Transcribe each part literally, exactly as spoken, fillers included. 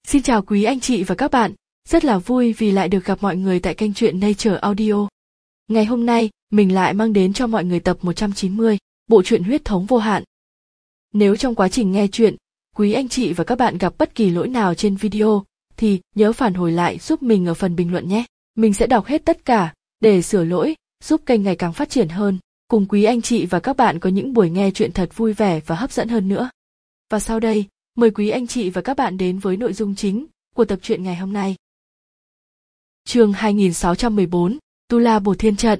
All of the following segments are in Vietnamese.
Xin chào quý anh chị và các bạn, rất là vui vì lại được gặp mọi người tại kênh truyện Nature Audio. Ngày hôm nay, mình lại mang đến cho mọi người tập một trăm chín mươi, bộ truyện Huyết thống vô hạn. Nếu trong quá trình nghe truyện, quý anh chị và các bạn gặp bất kỳ lỗi nào trên video, thì nhớ phản hồi lại giúp mình ở phần bình luận nhé. Mình sẽ đọc hết tất cả, để sửa lỗi, giúp kênh ngày càng phát triển hơn, cùng quý anh chị và các bạn có những buổi nghe truyện thật vui vẻ và hấp dẫn hơn nữa. Và sau đây, mời quý anh chị và các bạn đến với nội dung chính của tập truyện ngày hôm nay. Chương hai nghìn sáu trăm mười bốn, Tu La Bổ Thiên Trận.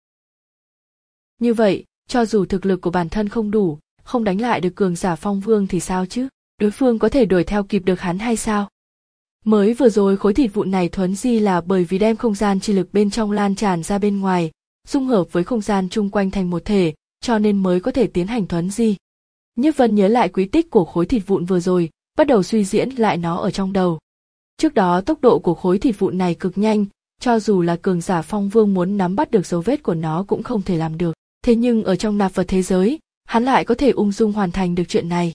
Như vậy, cho dù thực lực của bản thân không đủ, không đánh lại được cường giả Phong Vương thì sao chứ? Đối phương có thể đuổi theo kịp được hắn hay sao? Mới vừa rồi khối thịt vụn này thuấn di là bởi vì đem không gian chi lực bên trong lan tràn ra bên ngoài, dung hợp với không gian chung quanh thành một thể, cho nên mới có thể tiến hành thuấn di. Nhiếp Vân nhớ lại quy tích của khối thịt vụn vừa rồi, bắt đầu suy diễn lại nó ở trong đầu. Trước đó tốc độ của khối thịt vụn này cực nhanh, cho dù là cường giả Phong Vương muốn nắm bắt được dấu vết của nó cũng không thể làm được. Thế nhưng ở trong nạp vật thế giới, hắn lại có thể ung dung hoàn thành được chuyện này.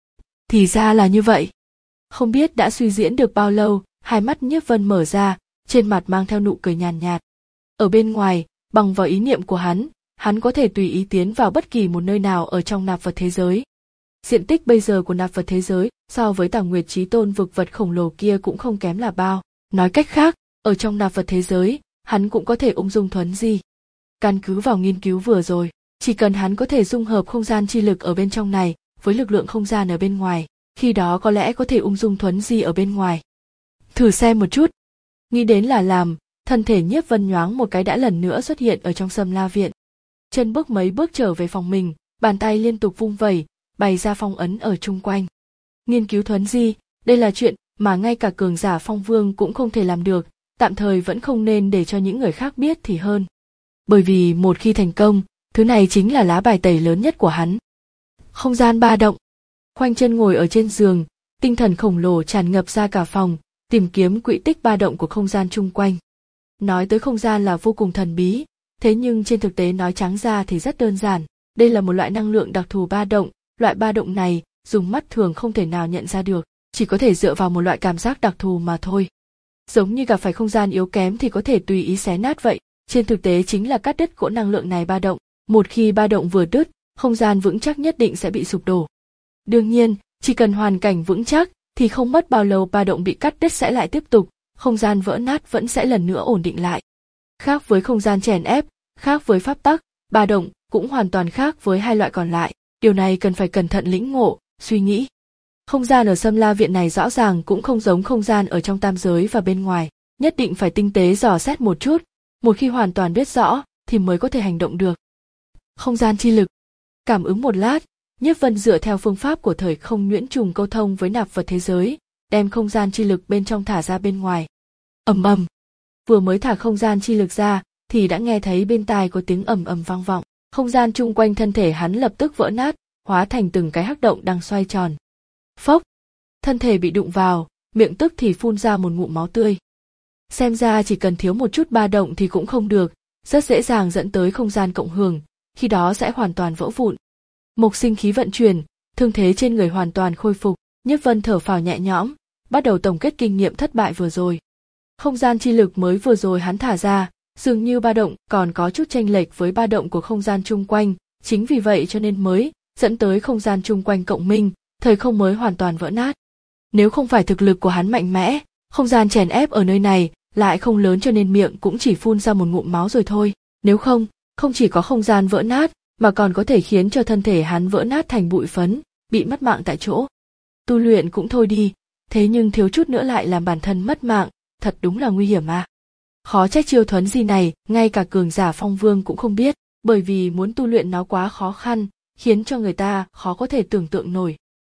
Thì ra là như vậy. Không biết đã suy diễn được bao lâu, hai mắt Nhiếp Vân mở ra, trên mặt mang theo nụ cười nhàn nhạt. Ở bên ngoài, bằng vào ý niệm của hắn, hắn có thể tùy ý tiến vào bất kỳ một nơi nào ở trong nạp vật thế giới. Diện tích bây giờ của nạp vật thế giới so với Tàng Nguyệt Chí Tôn vực vật khổng lồ kia cũng không kém là bao. Nói cách khác, ở trong nạp vật thế giới, hắn cũng có thể ung dung thuấn di. Căn cứ vào nghiên cứu vừa rồi, chỉ cần hắn có thể dung hợp không gian chi lực ở bên trong này với lực lượng không gian ở bên ngoài, khi đó có lẽ có thể ung dung thuấn di ở bên ngoài. Thử xem một chút. Nghĩ đến là làm, thân thể Nhiếp Vân nhoáng một cái đã lần nữa xuất hiện ở trong Sâm La Viện. Chân bước mấy bước trở về phòng mình, bàn tay liên tục vung vẩy, bày ra phong ấn ở chung quanh. Nghiên cứu thuấn di, đây là chuyện mà ngay cả cường giả Phong Vương cũng không thể làm được, tạm thời vẫn không nên để cho những người khác biết thì hơn. Bởi vì một khi thành công, thứ này chính là lá bài tẩy lớn nhất của hắn. Không gian ba động. Khoanh chân ngồi ở trên giường, tinh thần khổng lồ tràn ngập ra cả phòng, tìm kiếm quỹ tích ba động của không gian chung quanh. Nói tới không gian là vô cùng thần bí, thế nhưng trên thực tế nói trắng ra thì rất đơn giản. Đây là một loại năng lượng đặc thù ba động, loại ba động này dùng mắt thường không thể nào nhận ra được, chỉ có thể dựa vào một loại cảm giác đặc thù mà thôi. Giống như gặp phải không gian yếu kém thì có thể tùy ý xé nát vậy, trên thực tế chính là cắt đứt cỗ năng lượng này ba động. Một khi ba động vừa đứt, không gian vững chắc nhất định sẽ bị sụp đổ. Đương nhiên, chỉ cần hoàn cảnh vững chắc thì không mất bao lâu ba động bị cắt đứt sẽ lại tiếp tục, không gian vỡ nát vẫn sẽ lần nữa ổn định lại. Khác với không gian chèn ép, khác với pháp tắc, ba động cũng hoàn toàn khác với hai loại còn lại, điều này cần phải cẩn thận lĩnh ngộ, suy nghĩ. Không gian ở Sâm La Viện này rõ ràng cũng không giống không gian ở trong tam giới và bên ngoài, nhất định phải tinh tế dò xét một chút, một khi hoàn toàn biết rõ thì mới có thể hành động được. Không gian chi lực. Cảm ứng một lát, Nhiếp Vân dựa theo phương pháp của thời không nhuyễn trùng câu thông với nạp vật thế giới, đem không gian chi lực bên trong thả ra bên ngoài. Ầm ầm. Vừa mới thả không gian chi lực ra, thì đã nghe thấy bên tai có tiếng ầm ầm vang vọng. Không gian chung quanh thân thể hắn lập tức vỡ nát, hóa thành từng cái hắc động đang xoay tròn. Phốc. Thân thể bị đụng vào, miệng tức thì phun ra một ngụm máu tươi. Xem ra chỉ cần thiếu một chút ba động thì cũng không được, rất dễ dàng dẫn tới không gian cộng hưởng, khi đó sẽ hoàn toàn vỡ vụn. Mộc sinh khí vận chuyển, thương thế trên người hoàn toàn khôi phục, Nhiếp Vân thở phào nhẹ nhõm, bắt đầu tổng kết kinh nghiệm thất bại vừa rồi. Không gian chi lực mới vừa rồi hắn thả ra, dường như ba động còn có chút chênh lệch với ba động của không gian chung quanh, chính vì vậy cho nên mới dẫn tới không gian chung quanh cộng minh, thời không mới hoàn toàn vỡ nát. Nếu không phải thực lực của hắn mạnh mẽ, không gian chèn ép ở nơi này lại không lớn cho nên miệng cũng chỉ phun ra một ngụm máu rồi thôi. Nếu không, không chỉ có không gian vỡ nát, mà còn có thể khiến cho thân thể hắn vỡ nát thành bụi phấn, bị mất mạng tại chỗ. Tu luyện cũng thôi đi, thế nhưng thiếu chút nữa lại làm bản thân mất mạng, thật đúng là nguy hiểm à. Khó trách chiêu thuấn di này, ngay cả cường giả Phong Vương cũng không biết, bởi vì muốn tu luyện nó quá khó khăn, khiến cho người ta khó có thể tưởng tượng nổi.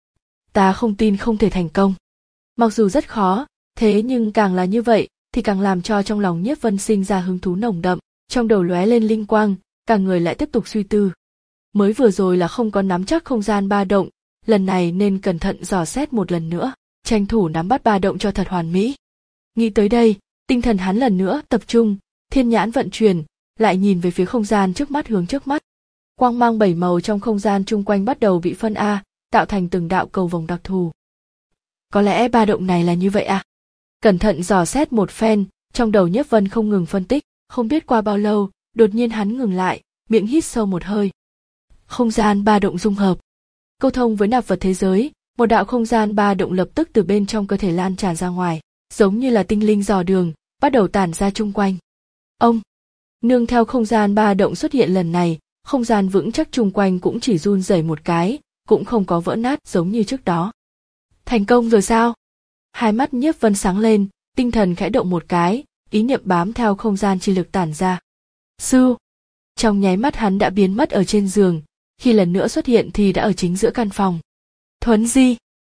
Ta không tin không thể thành công. Mặc dù rất khó, thế nhưng càng là như vậy, thì càng làm cho trong lòng Nhiếp Vân sinh ra hứng thú nồng đậm, trong đầu lóe lên linh quang, cả người lại tiếp tục suy tư. Mới vừa rồi là không có nắm chắc không gian ba động, lần này nên cẩn thận dò xét một lần nữa, tranh thủ nắm bắt ba động cho thật hoàn mỹ. Nghĩ tới đây, tinh thần hắn lần nữa tập trung, thiên nhãn vận chuyển, lại nhìn về phía không gian trước mắt hướng trước mắt. Quang mang bảy màu trong không gian chung quanh bắt đầu bị phân A, tạo thành từng đạo cầu vồng đặc thù. có lẽ ba động này là như vậy à? Cẩn thận dò xét một phen, trong đầu Nhiếp Vân không ngừng phân tích, không biết qua bao lâu, đột nhiên hắn ngừng lại, miệng hít sâu một hơi. Không gian ba động dung hợp. Câu thông với nạp vật thế giới, một đạo không gian ba động lập tức từ bên trong cơ thể lan tràn ra ngoài, giống như là tinh linh dò đường, bắt đầu tản ra chung quanh. Ông, nương theo không gian ba động xuất hiện lần này, không gian vững chắc chung quanh cũng chỉ run rẩy một cái, cũng không có vỡ nát giống như trước đó. Thành công rồi sao? Hai mắt Nhiếp Vân sáng lên, tinh thần khẽ động một cái, ý niệm bám theo không gian chi lực tản ra. Sư! Trong nháy mắt hắn đã biến mất ở trên giường, khi lần nữa xuất hiện thì đã ở chính giữa căn phòng. Thuấn di!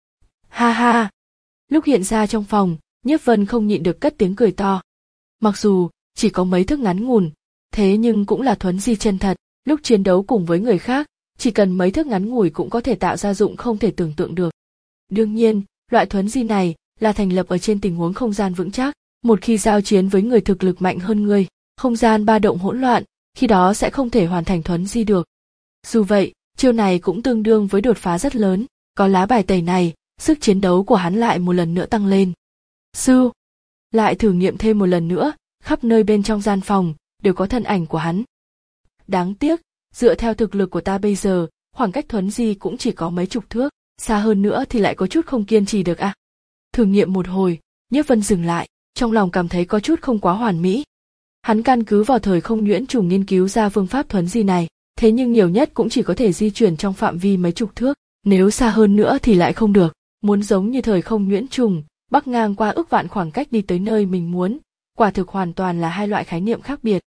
Ha ha! Lúc hiện ra trong phòng, Nhiếp Vân không nhịn được cất tiếng cười to. Mặc dù chỉ có mấy thước ngắn ngủn, thế nhưng cũng là thuấn di chân thật, lúc chiến đấu cùng với người khác, chỉ cần mấy thước ngắn ngủi cũng có thể tạo ra dụng không thể tưởng tượng được. Đương nhiên, loại thuấn di này là thành lập ở trên tình huống không gian vững chắc, một khi giao chiến với người thực lực mạnh hơn người, không gian ba động hỗn loạn, khi đó sẽ không thể hoàn thành thuấn di được. Dù vậy, chiêu này cũng tương đương với đột phá rất lớn, có lá bài tẩy này, sức chiến đấu của hắn lại một lần nữa tăng lên. Sư! Lại thử nghiệm thêm một lần nữa, khắp nơi bên trong gian phòng, đều có thân ảnh của hắn. Đáng tiếc, dựa theo thực lực của ta bây giờ, khoảng cách thuấn di cũng chỉ có mấy chục thước, xa hơn nữa thì lại có chút không kiên trì được à. Thử nghiệm một hồi, Nhiếp Vân dừng lại, trong lòng cảm thấy có chút không quá hoàn mỹ. Hắn căn cứ vào thời không nhuyễn trùng nghiên cứu ra phương pháp thuấn di này, thế nhưng nhiều nhất cũng chỉ có thể di chuyển trong phạm vi mấy chục thước, nếu xa hơn nữa thì lại không được, muốn giống như thời không nhuyễn trùng, bắc ngang qua ước vạn khoảng cách đi tới nơi mình muốn, quả thực hoàn toàn là hai loại khái niệm khác biệt.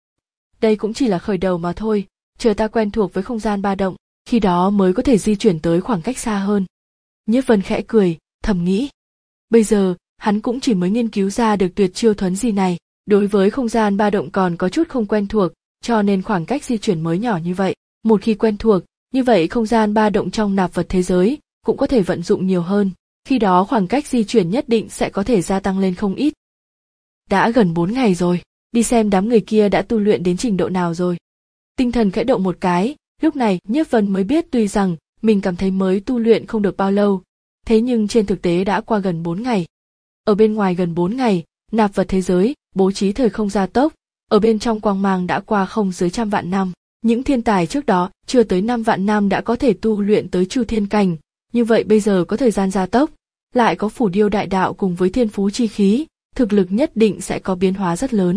Đây cũng chỉ là khởi đầu mà thôi, chờ ta quen thuộc với không gian ba động, khi đó mới có thể di chuyển tới khoảng cách xa hơn. Nhiếp Vân khẽ cười, thầm nghĩ. Bây giờ, hắn cũng chỉ mới nghiên cứu ra được tuyệt chiêu thuấn di này, đối với không gian ba động còn có chút không quen thuộc, cho nên khoảng cách di chuyển mới nhỏ như vậy. Một khi quen thuộc, như vậy không gian ba động trong nạp vật thế giới cũng có thể vận dụng nhiều hơn, khi đó khoảng cách di chuyển nhất định sẽ có thể gia tăng lên không ít. Đã gần bốn ngày rồi, đi xem đám người kia đã tu luyện đến trình độ nào rồi. Tinh thần khẽ động một cái, lúc này Nhiếp Vân mới biết tuy rằng mình cảm thấy mới tu luyện không được bao lâu, thế nhưng trên thực tế đã qua gần bốn ngày. Ở bên ngoài gần bốn ngày, nạp vật thế giới, bố trí thời không gia tốc, ở bên trong quang mang đã qua không dưới trăm vạn năm. Những thiên tài trước đó chưa tới năm vạn năm đã có thể tu luyện tới Chu Thiên cảnh, như vậy bây giờ có thời gian gia tốc, lại có phủ điêu đại đạo cùng với thiên phú chi khí, thực lực nhất định sẽ có biến hóa rất lớn.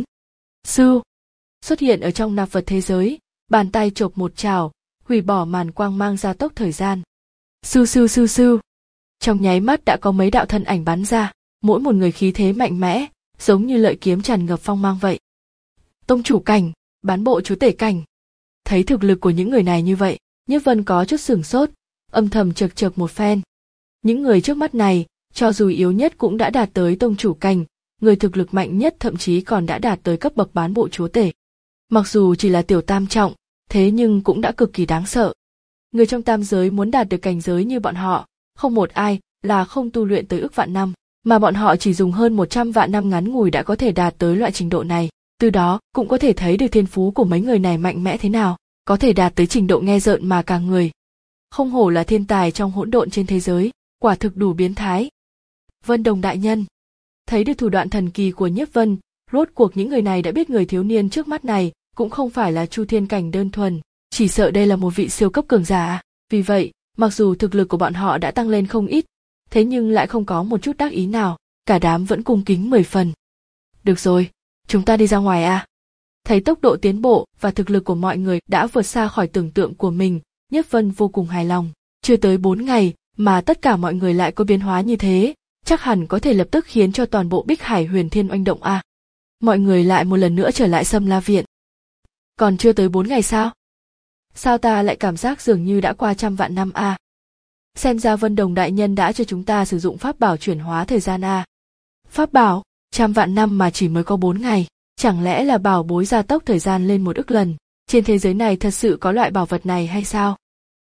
Sư xuất hiện ở trong nạp vật thế giới, bàn tay chộp một chảo, hủy bỏ màn quang mang gia tốc thời gian. Sư sư sư sư. Trong nháy mắt đã có mấy đạo thân ảnh bắn ra, mỗi một người khí thế mạnh mẽ, giống như lợi kiếm tràn ngập phong mang vậy. Tông chủ cảnh, bán bộ chúa tể cảnh. Thấy thực lực của những người này như vậy, Nhiếp Vân có chút sửng sốt, âm thầm chực chực một phen. Những người trước mắt này, cho dù yếu nhất cũng đã đạt tới tông chủ cảnh, người thực lực mạnh nhất thậm chí còn đã đạt tới cấp bậc bán bộ chúa tể. Mặc dù chỉ là tiểu tam trọng, thế nhưng cũng đã cực kỳ đáng sợ. Người trong tam giới muốn đạt được cảnh giới như bọn họ, không một ai là không tu luyện tới ước vạn năm, mà bọn họ chỉ dùng hơn một trăm vạn năm ngắn ngủi đã có thể đạt tới loại trình độ này. Từ đó cũng có thể thấy được thiên phú của mấy người này mạnh mẽ thế nào, có thể đạt tới trình độ nghe rợn mà cả người. Không hổ là thiên tài trong hỗn độn trên thế giới, quả thực đủ biến thái. Vân Đồng đại nhân, thấy được thủ đoạn thần kỳ của Nhiếp Vân, rốt cuộc những người này đã biết người thiếu niên trước mắt này cũng không phải là Chu Thiên cảnh đơn thuần, chỉ sợ đây là một vị siêu cấp cường giả. Vì vậy, mặc dù thực lực của bọn họ đã tăng lên không ít, thế nhưng lại không có một chút đắc ý nào, cả đám vẫn cung kính mười phần. Được rồi, chúng ta đi ra ngoài à? Thấy tốc độ tiến bộ và thực lực của mọi người đã vượt xa khỏi tưởng tượng của mình, Nhiếp Vân vô cùng hài lòng. Chưa tới bốn ngày mà tất cả mọi người lại có biến hóa như thế, chắc hẳn có thể lập tức khiến cho toàn bộ Bích Hải Huyền Thiên oanh động à. Mọi người lại một lần nữa trở lại Sâm La Viện. Còn chưa tới bốn ngày sao? Sao ta lại cảm giác dường như đã qua trăm vạn năm à? Xem ra Vân Đồng đại nhân đã cho chúng ta sử dụng pháp bảo chuyển hóa thời gian à? Pháp bảo? Trăm vạn năm mà chỉ mới có bốn ngày, chẳng lẽ là bảo bối gia tốc thời gian lên một ức lần? Trên thế giới này thật sự có loại bảo vật này hay sao?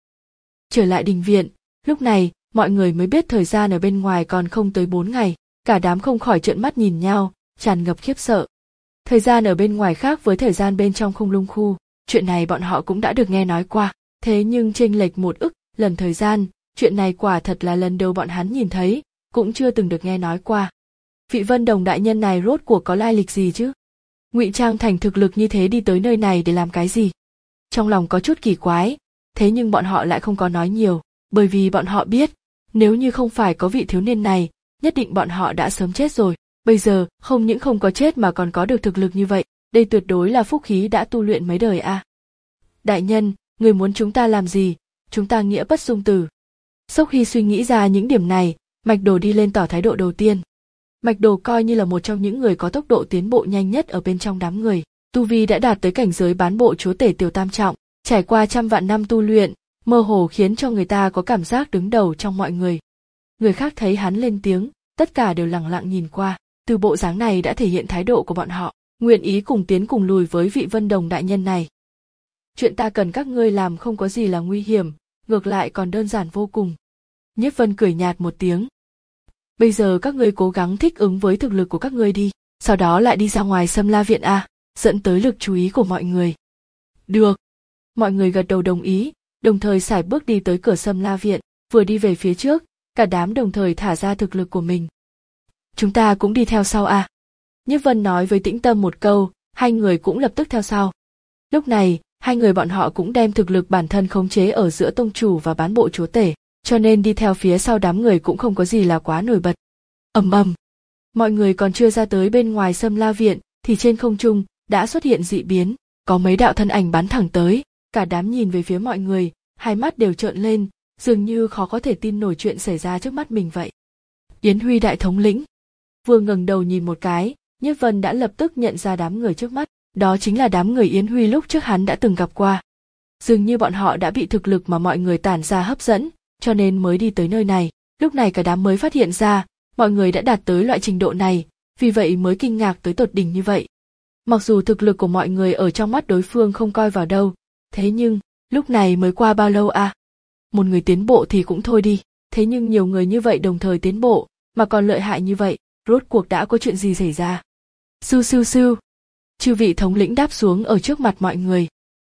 Trở lại đình viện, lúc này mọi người mới biết thời gian ở bên ngoài còn không tới bốn ngày, cả đám không khỏi trợn mắt nhìn nhau, tràn ngập khiếp sợ. Thời gian ở bên ngoài khác với thời gian bên trong Không Lung khu, chuyện này bọn họ cũng đã được nghe nói qua, thế nhưng chênh lệch một ức lần thời gian, chuyện này quả thật là lần đầu bọn hắn nhìn thấy, cũng chưa từng được nghe nói qua. Vị Vân Đồng đại nhân này rốt cuộc có lai lịch gì chứ? Ngụy trang thành thực lực như thế đi tới nơi này để làm cái gì? Trong lòng có chút kỳ quái, thế nhưng bọn họ lại không có nói nhiều, bởi vì bọn họ biết, nếu như không phải có vị thiếu niên này, nhất định bọn họ đã sớm chết rồi. Bây giờ, không những không có chết mà còn có được thực lực như vậy, đây tuyệt đối là phúc khí đã tu luyện mấy đời a. À. Đại nhân, người muốn chúng ta làm gì? Chúng ta nghĩa bất dung từ. Sau khi suy nghĩ ra những điểm này, Mạch Đồ đi lên tỏ thái độ đầu tiên. Mạch Đồ coi như là một trong những người có tốc độ tiến bộ nhanh nhất ở bên trong đám người, tu vi đã đạt tới cảnh giới bán bộ chúa tể tiểu tam trọng, trải qua trăm vạn năm tu luyện, mơ hồ khiến cho người ta có cảm giác đứng đầu trong mọi người. Người khác thấy hắn lên tiếng, tất cả đều lặng lặng nhìn qua, từ bộ dáng này đã thể hiện thái độ của bọn họ, nguyện ý cùng tiến cùng lùi với vị Vân Đồng đại nhân này. Chuyện ta cần các ngươi làm không có gì là nguy hiểm, ngược lại còn đơn giản vô cùng. Nhiếp Vân cười nhạt một tiếng. Bây giờ các ngươi cố gắng thích ứng với thực lực của các ngươi đi, sau đó lại đi ra ngoài Sâm La Viện a, dẫn tới lực chú ý của mọi người. Được. Mọi người gật đầu đồng ý, đồng thời sải bước đi tới cửa Sâm La Viện, vừa đi về phía trước, cả đám đồng thời thả ra thực lực của mình. Chúng ta cũng đi theo sau a. Nhiếp Vân nói với Tĩnh Tâm một câu, hai người cũng lập tức theo sau. Lúc này, hai người bọn họ cũng đem thực lực bản thân khống chế ở giữa tông chủ và bán bộ chúa tể, cho nên đi theo phía sau đám người cũng không có gì là quá nổi bật. Ầm ầm. Mọi người còn chưa ra tới bên ngoài Sâm La Viện, thì trên không trung đã xuất hiện dị biến, có mấy đạo thân ảnh bắn thẳng tới, cả đám nhìn về phía mọi người, hai mắt đều trợn lên, dường như khó có thể tin nổi chuyện xảy ra trước mắt mình vậy. Yến Huy đại thống lĩnh. Vừa ngẩng đầu nhìn một cái, Nhiếp Vân đã lập tức nhận ra đám người trước mắt, đó chính là đám người Yến Huy lúc trước hắn đã từng gặp qua. Dường như bọn họ đã bị thực lực mà mọi người tản ra hấp dẫn, cho nên mới đi tới nơi này. Lúc này cả đám mới phát hiện ra, mọi người đã đạt tới loại trình độ này, vì vậy mới kinh ngạc tới tột đỉnh như vậy. Mặc dù thực lực của mọi người ở trong mắt đối phương không coi vào đâu, thế nhưng, lúc này mới qua bao lâu à? Một người tiến bộ thì cũng thôi đi, thế nhưng nhiều người như vậy đồng thời tiến bộ, mà còn lợi hại như vậy, rốt cuộc đã có chuyện gì xảy ra? Sưu sưu sưu. Chư vị thống lĩnh đáp xuống ở trước mặt mọi người.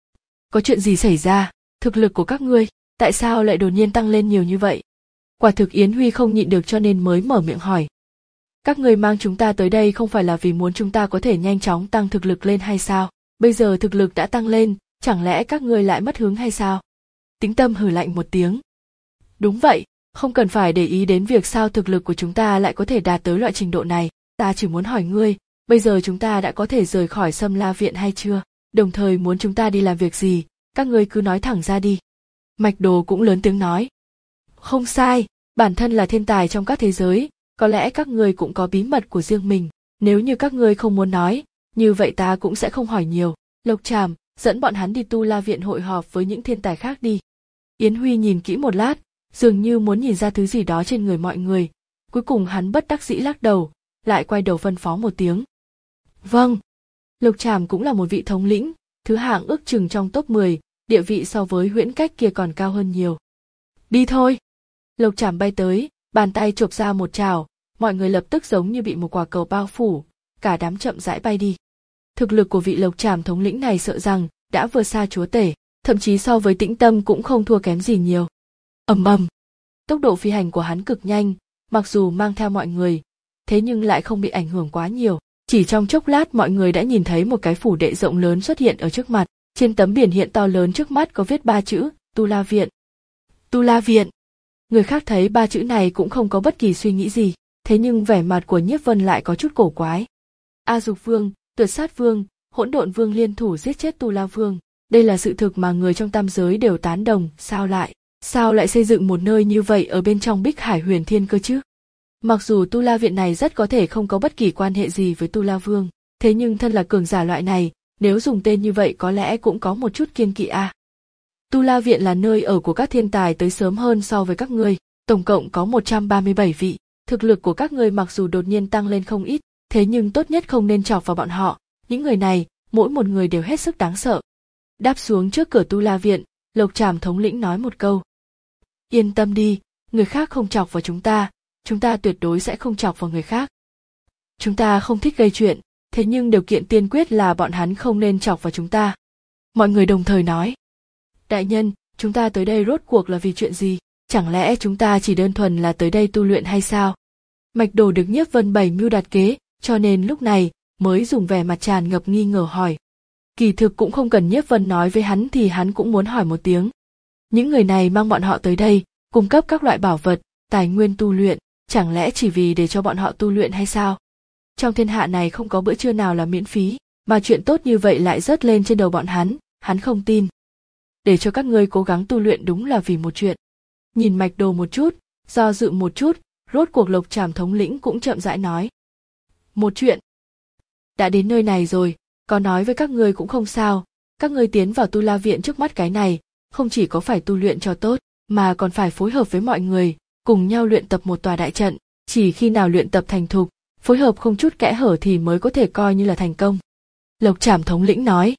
Có chuyện gì xảy ra? Thực lực của các ngươi, tại sao lại đột nhiên tăng lên nhiều như vậy? Quả thực Yến Huy không nhịn được cho nên mới mở miệng hỏi. Các ngươi mang chúng ta tới đây không phải là vì muốn chúng ta có thể nhanh chóng tăng thực lực lên hay sao? Bây giờ thực lực đã tăng lên, chẳng lẽ các ngươi lại mất hứng hay sao? Tĩnh Tâm hừ lạnh một tiếng. Đúng vậy, không cần phải để ý đến việc sao thực lực của chúng ta lại có thể đạt tới loại trình độ này, ta chỉ muốn hỏi ngươi, bây giờ chúng ta đã có thể rời khỏi Sâm La Viện hay chưa? Đồng thời muốn chúng ta đi làm việc gì, các ngươi cứ nói thẳng ra đi. Mạch Đồ cũng lớn tiếng nói. Không sai, bản thân là thiên tài trong các thế giới, có lẽ các ngươi cũng có bí mật của riêng mình, nếu như các ngươi không muốn nói, như vậy ta cũng sẽ không hỏi nhiều. Lộc Tràm, dẫn bọn hắn đi Tu La Viện hội họp với những thiên tài khác đi. Yến Huy nhìn kỹ một lát, dường như muốn nhìn ra thứ gì đó trên người mọi người, cuối cùng hắn bất đắc dĩ lắc đầu, lại quay đầu phân phó một tiếng. Vâng. Lộc Tràm cũng là một vị thống lĩnh, thứ hạng ước chừng trong top mười, địa vị so với Huyễn Cách kia còn cao hơn nhiều. Đi thôi. Lộc Tràm bay tới, bàn tay chộp ra một chảo, mọi người lập tức giống như bị một quả cầu bao phủ, cả đám chậm rãi bay đi. Thực lực của vị Lộc Tràm thống lĩnh này sợ rằng đã vượt xa chúa tể, thậm chí so với Tĩnh Tâm cũng không thua kém gì nhiều. Ầm ầm. Tốc độ phi hành của hắn cực nhanh, mặc dù mang theo mọi người, thế nhưng lại không bị ảnh hưởng quá nhiều. Chỉ trong chốc lát mọi người đã nhìn thấy một cái phủ đệ rộng lớn xuất hiện ở trước mặt, trên tấm biển hiện to lớn trước mắt có viết ba chữ, Tu La Viện. Tu La Viện. Người khác thấy ba chữ này cũng không có bất kỳ suy nghĩ gì, thế nhưng vẻ mặt của Nhiếp Vân lại có chút cổ quái. A Dục Vương, Tuyệt Sát Vương, Hỗn Độn Vương liên thủ giết chết Tu La Vương, đây là sự thực mà người trong tam giới đều tán đồng, sao lại, sao lại xây dựng một nơi như vậy ở bên trong Bích Hải Huyền Thiên cơ chứ? Mặc dù Tu La Viện này rất có thể không có bất kỳ quan hệ gì với Tu La Vương, thế nhưng thân là cường giả loại này, nếu dùng tên như vậy có lẽ cũng có một chút kiêng kỵ a. À. Tu La Viện là nơi ở của các thiên tài tới sớm hơn so với các ngươi, tổng cộng có một trăm ba mươi bảy vị, thực lực của các ngươi mặc dù đột nhiên tăng lên không ít, thế nhưng tốt nhất không nên chọc vào bọn họ, những người này, mỗi một người đều hết sức đáng sợ. Đáp xuống trước cửa Tu La Viện, Lộc Tràm thống lĩnh nói một câu. Yên tâm đi, người khác không chọc vào chúng ta, chúng ta tuyệt đối sẽ không chọc vào người khác. Chúng ta không thích gây chuyện, thế nhưng điều kiện tiên quyết là bọn hắn không nên chọc vào chúng ta. Mọi người đồng thời nói. Đại nhân, chúng ta tới đây rốt cuộc là vì chuyện gì? Chẳng lẽ chúng ta chỉ đơn thuần là tới đây tu luyện hay sao? Mạch Đồ được Nhiếp Vân bày mưu đặt kế, cho nên lúc này mới dùng vẻ mặt tràn ngập nghi ngờ hỏi. Kỳ thực cũng không cần Nhiếp Vân nói với hắn thì hắn cũng muốn hỏi một tiếng. Những người này mang bọn họ tới đây, cung cấp các loại bảo vật, tài nguyên tu luyện, chẳng lẽ chỉ vì để cho bọn họ tu luyện hay sao? Trong thiên hạ này không có bữa trưa nào là miễn phí, mà chuyện tốt như vậy lại rớt lên trên đầu bọn hắn, hắn không tin. Để cho các ngươi cố gắng tu luyện đúng là vì một chuyện. Nhìn Mạch Đồ một chút, do dự một chút, rốt cuộc Lộc Trảm thống lĩnh cũng chậm rãi nói. Một chuyện. Đã đến nơi này rồi, có nói với các ngươi cũng không sao, các ngươi tiến vào tu la viện trước mắt cái này, không chỉ có phải tu luyện cho tốt, mà còn phải phối hợp với mọi người, cùng nhau luyện tập một tòa đại trận, chỉ khi nào luyện tập thành thục, phối hợp không chút kẽ hở thì mới có thể coi như là thành công. Lộc Trảm thống lĩnh nói.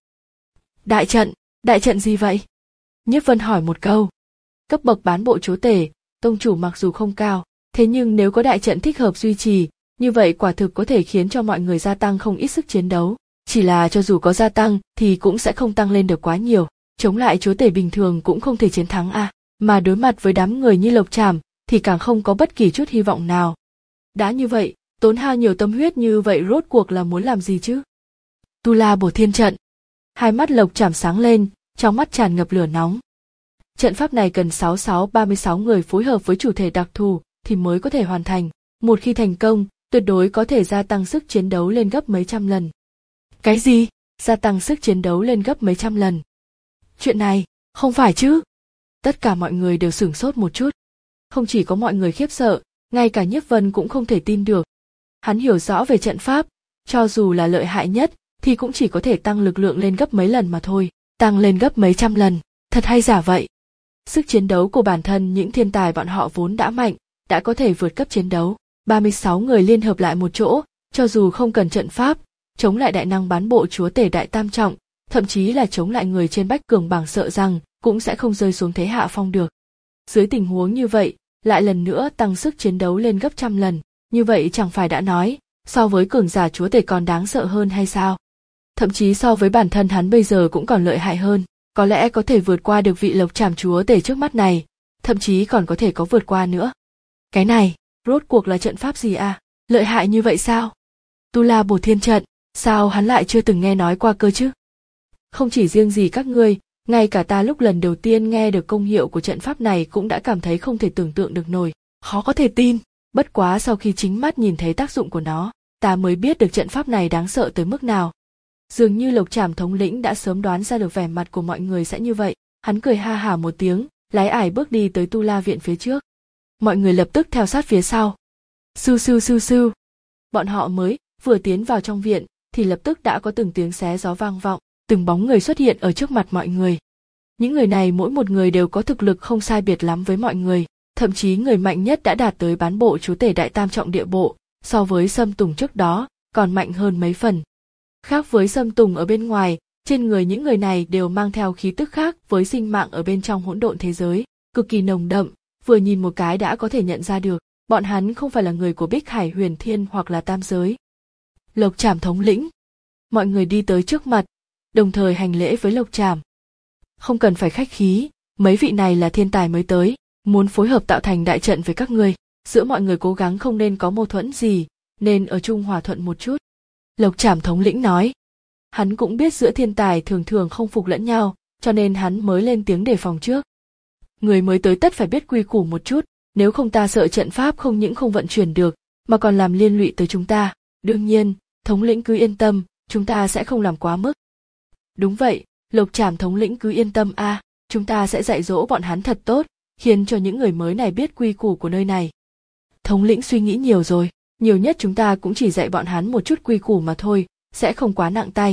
Đại trận, đại trận gì vậy? Nhiếp Vân hỏi một câu. Cấp bậc bán bộ chúa tể, tông chủ mặc dù không cao, thế nhưng nếu có đại trận thích hợp duy trì, như vậy quả thực có thể khiến cho mọi người gia tăng không ít sức chiến đấu. Chỉ là cho dù có gia tăng thì cũng sẽ không tăng lên được quá nhiều, chống lại chúa tể bình thường cũng không thể chiến thắng a, à. Mà đối mặt với đám người như Lộc Trảm thì càng không có bất kỳ chút hy vọng nào. Đã như vậy, tốn hao nhiều tâm huyết như vậy rốt cuộc là muốn làm gì chứ? Tu La Bổ Thiên Trận. Hai mắt Lộc Trảm sáng lên, trong mắt tràn ngập lửa nóng. Trận pháp này cần sáu sáu ba mươi sáu người phối hợp với chủ thể đặc thù thì mới có thể hoàn thành. Một khi thành công, tuyệt đối có thể gia tăng sức chiến đấu lên gấp mấy trăm lần. Cái gì? Gia tăng sức chiến đấu lên gấp mấy trăm lần? Chuyện này, không phải chứ? Tất cả mọi người đều sửng sốt một chút. Không chỉ có mọi người khiếp sợ, ngay cả Nhiếp Vân cũng không thể tin được. Hắn hiểu rõ về trận pháp, cho dù là lợi hại nhất thì cũng chỉ có thể tăng lực lượng lên gấp mấy lần mà thôi, tăng lên gấp mấy trăm lần, thật hay giả vậy? Sức chiến đấu của bản thân những thiên tài bọn họ vốn đã mạnh, đã có thể vượt cấp chiến đấu. ba mươi sáu người liên hợp lại một chỗ, cho dù không cần trận pháp, chống lại đại năng bán bộ chúa tể đại tam trọng, thậm chí là chống lại người trên bách cường bảng sợ rằng cũng sẽ không rơi xuống thế hạ phong được. Dưới tình huống như vậy, lại lần nữa tăng sức chiến đấu lên gấp trăm lần, như vậy chẳng phải đã nói, so với cường giả chúa tể còn đáng sợ hơn hay sao? Thậm chí so với bản thân hắn bây giờ cũng còn lợi hại hơn, có lẽ có thể vượt qua được vị Lộc Trảm chúa tể trước mắt này, thậm chí còn có thể có vượt qua nữa. Cái này, rốt cuộc là trận pháp gì à? Lợi hại như vậy sao? Tu La Bổ Thiên Trận, sao hắn lại chưa từng nghe nói qua cơ chứ? Không chỉ riêng gì các ngươi, ngay cả ta lúc lần đầu tiên nghe được công hiệu của trận pháp này cũng đã cảm thấy không thể tưởng tượng được nổi, khó có thể tin. Bất quá sau khi chính mắt nhìn thấy tác dụng của nó, ta mới biết được trận pháp này đáng sợ tới mức nào. Dường như Lộc Trảm thống lĩnh đã sớm đoán ra được vẻ mặt của mọi người sẽ như vậy, hắn cười ha hả một tiếng, lái ải bước đi tới Tu La viện phía trước. Mọi người lập tức theo sát phía sau. Sưu sưu sưu sưu. Bọn họ mới vừa tiến vào trong viện thì lập tức đã có từng tiếng xé gió vang vọng, từng bóng người xuất hiện ở trước mặt mọi người. Những người này mỗi một người đều có thực lực không sai biệt lắm với mọi người, thậm chí người mạnh nhất đã đạt tới bán bộ chúa tể đại tam trọng địa bộ, so với Sâm Tùng trước đó còn mạnh hơn mấy phần. Khác với Sâm Tùng ở bên ngoài, trên người những người này đều mang theo khí tức khác với sinh mạng ở bên trong hỗn độn thế giới, cực kỳ nồng đậm, vừa nhìn một cái đã có thể nhận ra được, bọn hắn không phải là người của Bích Hải Huyền Thiên hoặc là tam giới. Lộc Trảm thống lĩnh. Mọi người đi tới trước mặt, đồng thời hành lễ với Lộc Trảm. Không cần phải khách khí, mấy vị này là thiên tài mới tới, muốn phối hợp tạo thành đại trận với các ngươi, giữa mọi người cố gắng không nên có mâu thuẫn gì, nên ở chung hòa thuận một chút. Lộc Trảm thống lĩnh nói. Hắn cũng biết giữa thiên tài thường thường không phục lẫn nhau, cho nên hắn mới lên tiếng đề phòng trước. Người mới tới tất phải biết quy củ một chút, nếu không ta sợ trận pháp không những không vận chuyển được, mà còn làm liên lụy tới chúng ta. Đương nhiên, thống lĩnh cứ yên tâm, chúng ta sẽ không làm quá mức. Đúng vậy, Lộc Trảm thống lĩnh cứ yên tâm a, à, chúng ta sẽ dạy dỗ bọn hắn thật tốt, khiến cho những người mới này biết quy củ của nơi này. Thống lĩnh suy nghĩ nhiều rồi, nhiều nhất chúng ta cũng chỉ dạy bọn hắn một chút quy củ mà thôi, sẽ không quá nặng tay.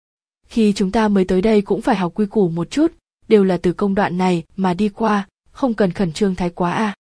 Khi chúng ta mới tới đây cũng phải học quy củ một chút, đều là từ công đoạn này mà đi qua, không cần khẩn trương thái quá à.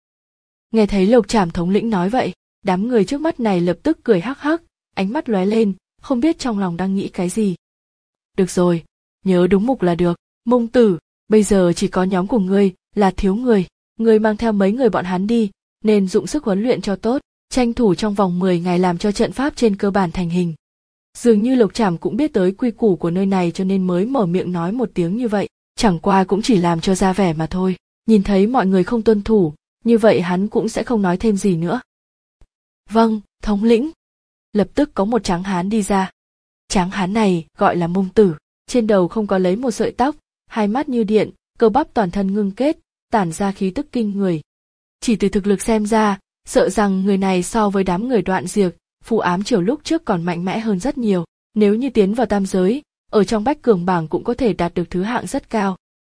Nghe thấy Lộc Trảm thống lĩnh nói vậy, đám người trước mắt này lập tức cười hắc hắc, ánh mắt lóe lên, không biết trong lòng đang nghĩ cái gì. Được rồi, nhớ đúng mục là được, Mông Tử, bây giờ chỉ có nhóm của ngươi là thiếu người, ngươi mang theo mấy người bọn hắn đi, nên dụng sức huấn luyện cho tốt, tranh thủ trong vòng mười ngày làm cho trận pháp trên cơ bản thành hình. Dường như Lộc Trảm cũng biết tới quy củ của nơi này cho nên mới mở miệng nói một tiếng như vậy, chẳng qua cũng chỉ làm cho ra vẻ mà thôi, nhìn thấy mọi người không tuân thủ, như vậy hắn cũng sẽ không nói thêm gì nữa. Vâng, thống lĩnh. Lập tức có một tráng hán đi ra. Tráng hán này gọi là Mông Tử, trên đầu không có lấy một sợi tóc, hai mắt như điện, cơ bắp toàn thân ngưng kết, tản ra khí tức kinh người. Chỉ từ thực lực xem ra, sợ rằng người này so với đám người Đoạn Diệp, Phù Ám Triều lúc trước còn mạnh mẽ hơn rất nhiều. Nếu như tiến vào tam giới, ở trong bách cường bảng cũng có thể đạt được thứ hạng rất cao.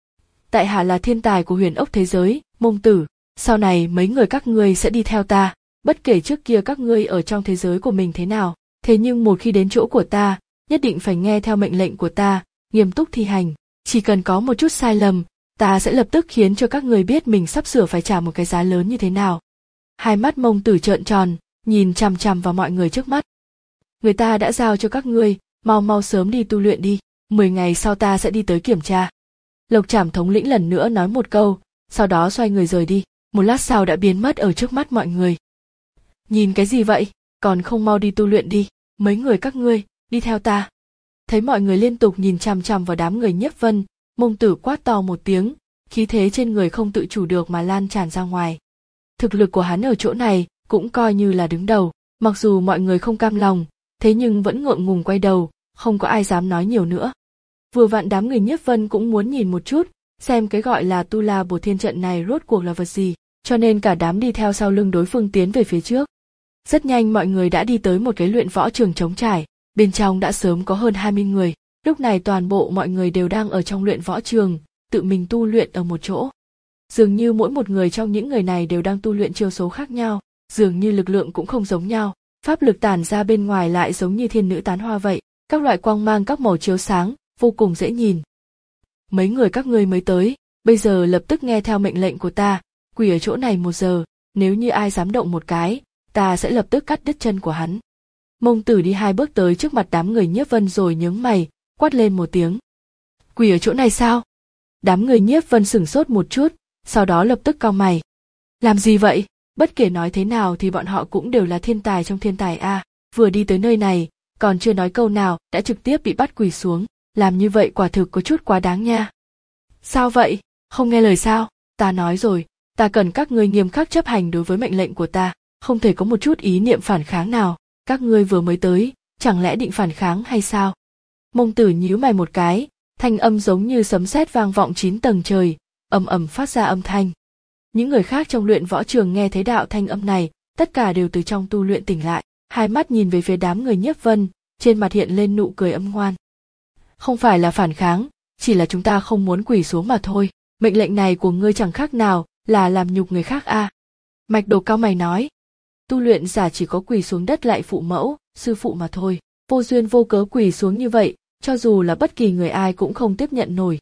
Tại hạ là thiên tài của huyền ốc thế giới, Mông Tử, sau này mấy người các ngươi sẽ đi theo ta, bất kể trước kia các ngươi ở trong thế giới của mình thế nào, thế nhưng một khi đến chỗ của ta, nhất định phải nghe theo mệnh lệnh của ta, nghiêm túc thi hành, chỉ cần có một chút sai lầm, ta sẽ lập tức khiến cho các ngươi biết mình sắp sửa phải trả một cái giá lớn như thế nào. Hai mắt Mông Tử trợn tròn, nhìn chằm chằm vào mọi người trước mắt. Người ta đã giao cho các ngươi, mau mau sớm đi tu luyện đi, mười ngày sau ta sẽ đi tới kiểm tra. Lộc Trảm thống lĩnh lần nữa nói một câu, sau đó xoay người rời đi, một lát sau đã biến mất ở trước mắt mọi người. Nhìn cái gì vậy, còn không mau đi tu luyện đi, mấy người các ngươi, đi theo ta. Thấy mọi người liên tục nhìn chằm chằm vào đám người Nhiếp Vân, Mông Tử quát to một tiếng, khí thế trên người không tự chủ được mà lan tràn ra ngoài. Thực lực của hắn ở chỗ này cũng coi như là đứng đầu, mặc dù mọi người không cam lòng, thế nhưng vẫn ngượng ngùng quay đầu, không có ai dám nói nhiều nữa. Vừa vặn đám người Nhiếp Vân cũng muốn nhìn một chút, xem cái gọi là Tu La Bổ Thiên trận này rốt cuộc là vật gì, cho nên cả đám đi theo sau lưng đối phương tiến về phía trước. Rất nhanh mọi người đã đi tới một cái luyện võ trường trống trải, bên trong đã sớm có hơn hai mươi người, lúc này toàn bộ mọi người đều đang ở trong luyện võ trường, tự mình tu luyện ở một chỗ. Dường như mỗi một người trong những người này đều đang tu luyện chiêu số khác nhau, dường như lực lượng cũng không giống nhau, pháp lực tản ra bên ngoài lại giống như thiên nữ tán hoa vậy, các loại quang mang các màu chiếu sáng, vô cùng dễ nhìn. Mấy người các ngươi mới tới, bây giờ lập tức nghe theo mệnh lệnh của ta, quỳ ở chỗ này một giờ, nếu như ai dám động một cái, ta sẽ lập tức cắt đứt chân của hắn. Mông Tử đi hai bước tới trước mặt đám người Nhiếp Vân rồi nhướng mày, quát lên một tiếng. Quỳ ở chỗ này sao? Đám người Nhiếp Vân sửng sốt một chút, sau đó lập tức cau mày. Làm gì vậy? Bất kể nói thế nào thì bọn họ cũng đều là thiên tài trong thiên tài a, vừa đi tới nơi này, còn chưa nói câu nào đã trực tiếp bị bắt quỳ xuống, làm như vậy quả thực có chút quá đáng nha. Sao vậy? Không nghe lời sao? Ta nói rồi, ta cần các ngươi nghiêm khắc chấp hành đối với mệnh lệnh của ta, không thể có một chút ý niệm phản kháng nào. Các ngươi vừa mới tới, chẳng lẽ định phản kháng hay sao? Mông Tử nhíu mày một cái, thanh âm giống như sấm sét vang vọng chín tầng trời, ầm ầm phát ra âm thanh. Những người khác trong luyện võ trường nghe thấy đạo thanh âm này, tất cả đều từ trong tu luyện tỉnh lại, hai mắt nhìn về phía đám người Nhiếp Vân, trên mặt hiện lên nụ cười âm ngoan. Không phải là phản kháng, chỉ là chúng ta không muốn quỳ xuống mà thôi, mệnh lệnh này của ngươi chẳng khác nào là làm nhục người khác a. À. Mạch Đồ cao mày nói. Tu luyện giả chỉ có quỳ xuống đất lại phụ mẫu, sư phụ mà thôi, vô duyên vô cớ quỳ xuống như vậy, cho dù là bất kỳ người ai cũng không tiếp nhận nổi.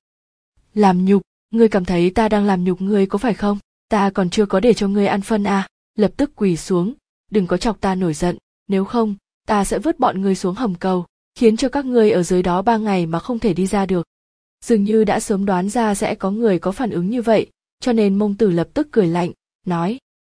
Làm nhục, ngươi cảm thấy ta đang làm nhục ngươi có phải không? Ta còn chưa có để cho ngươi ăn phân à, lập tức quỳ xuống, đừng có chọc ta nổi giận, nếu không, ta sẽ vứt bọn ngươi xuống hầm cầu, khiến cho các ngươi ở dưới đó ba ngày mà không thể đi ra được. Dường như đã sớm đoán ra sẽ có người có phản ứng như vậy, cho nên Mông Tử lập tức cười lạnh, nói.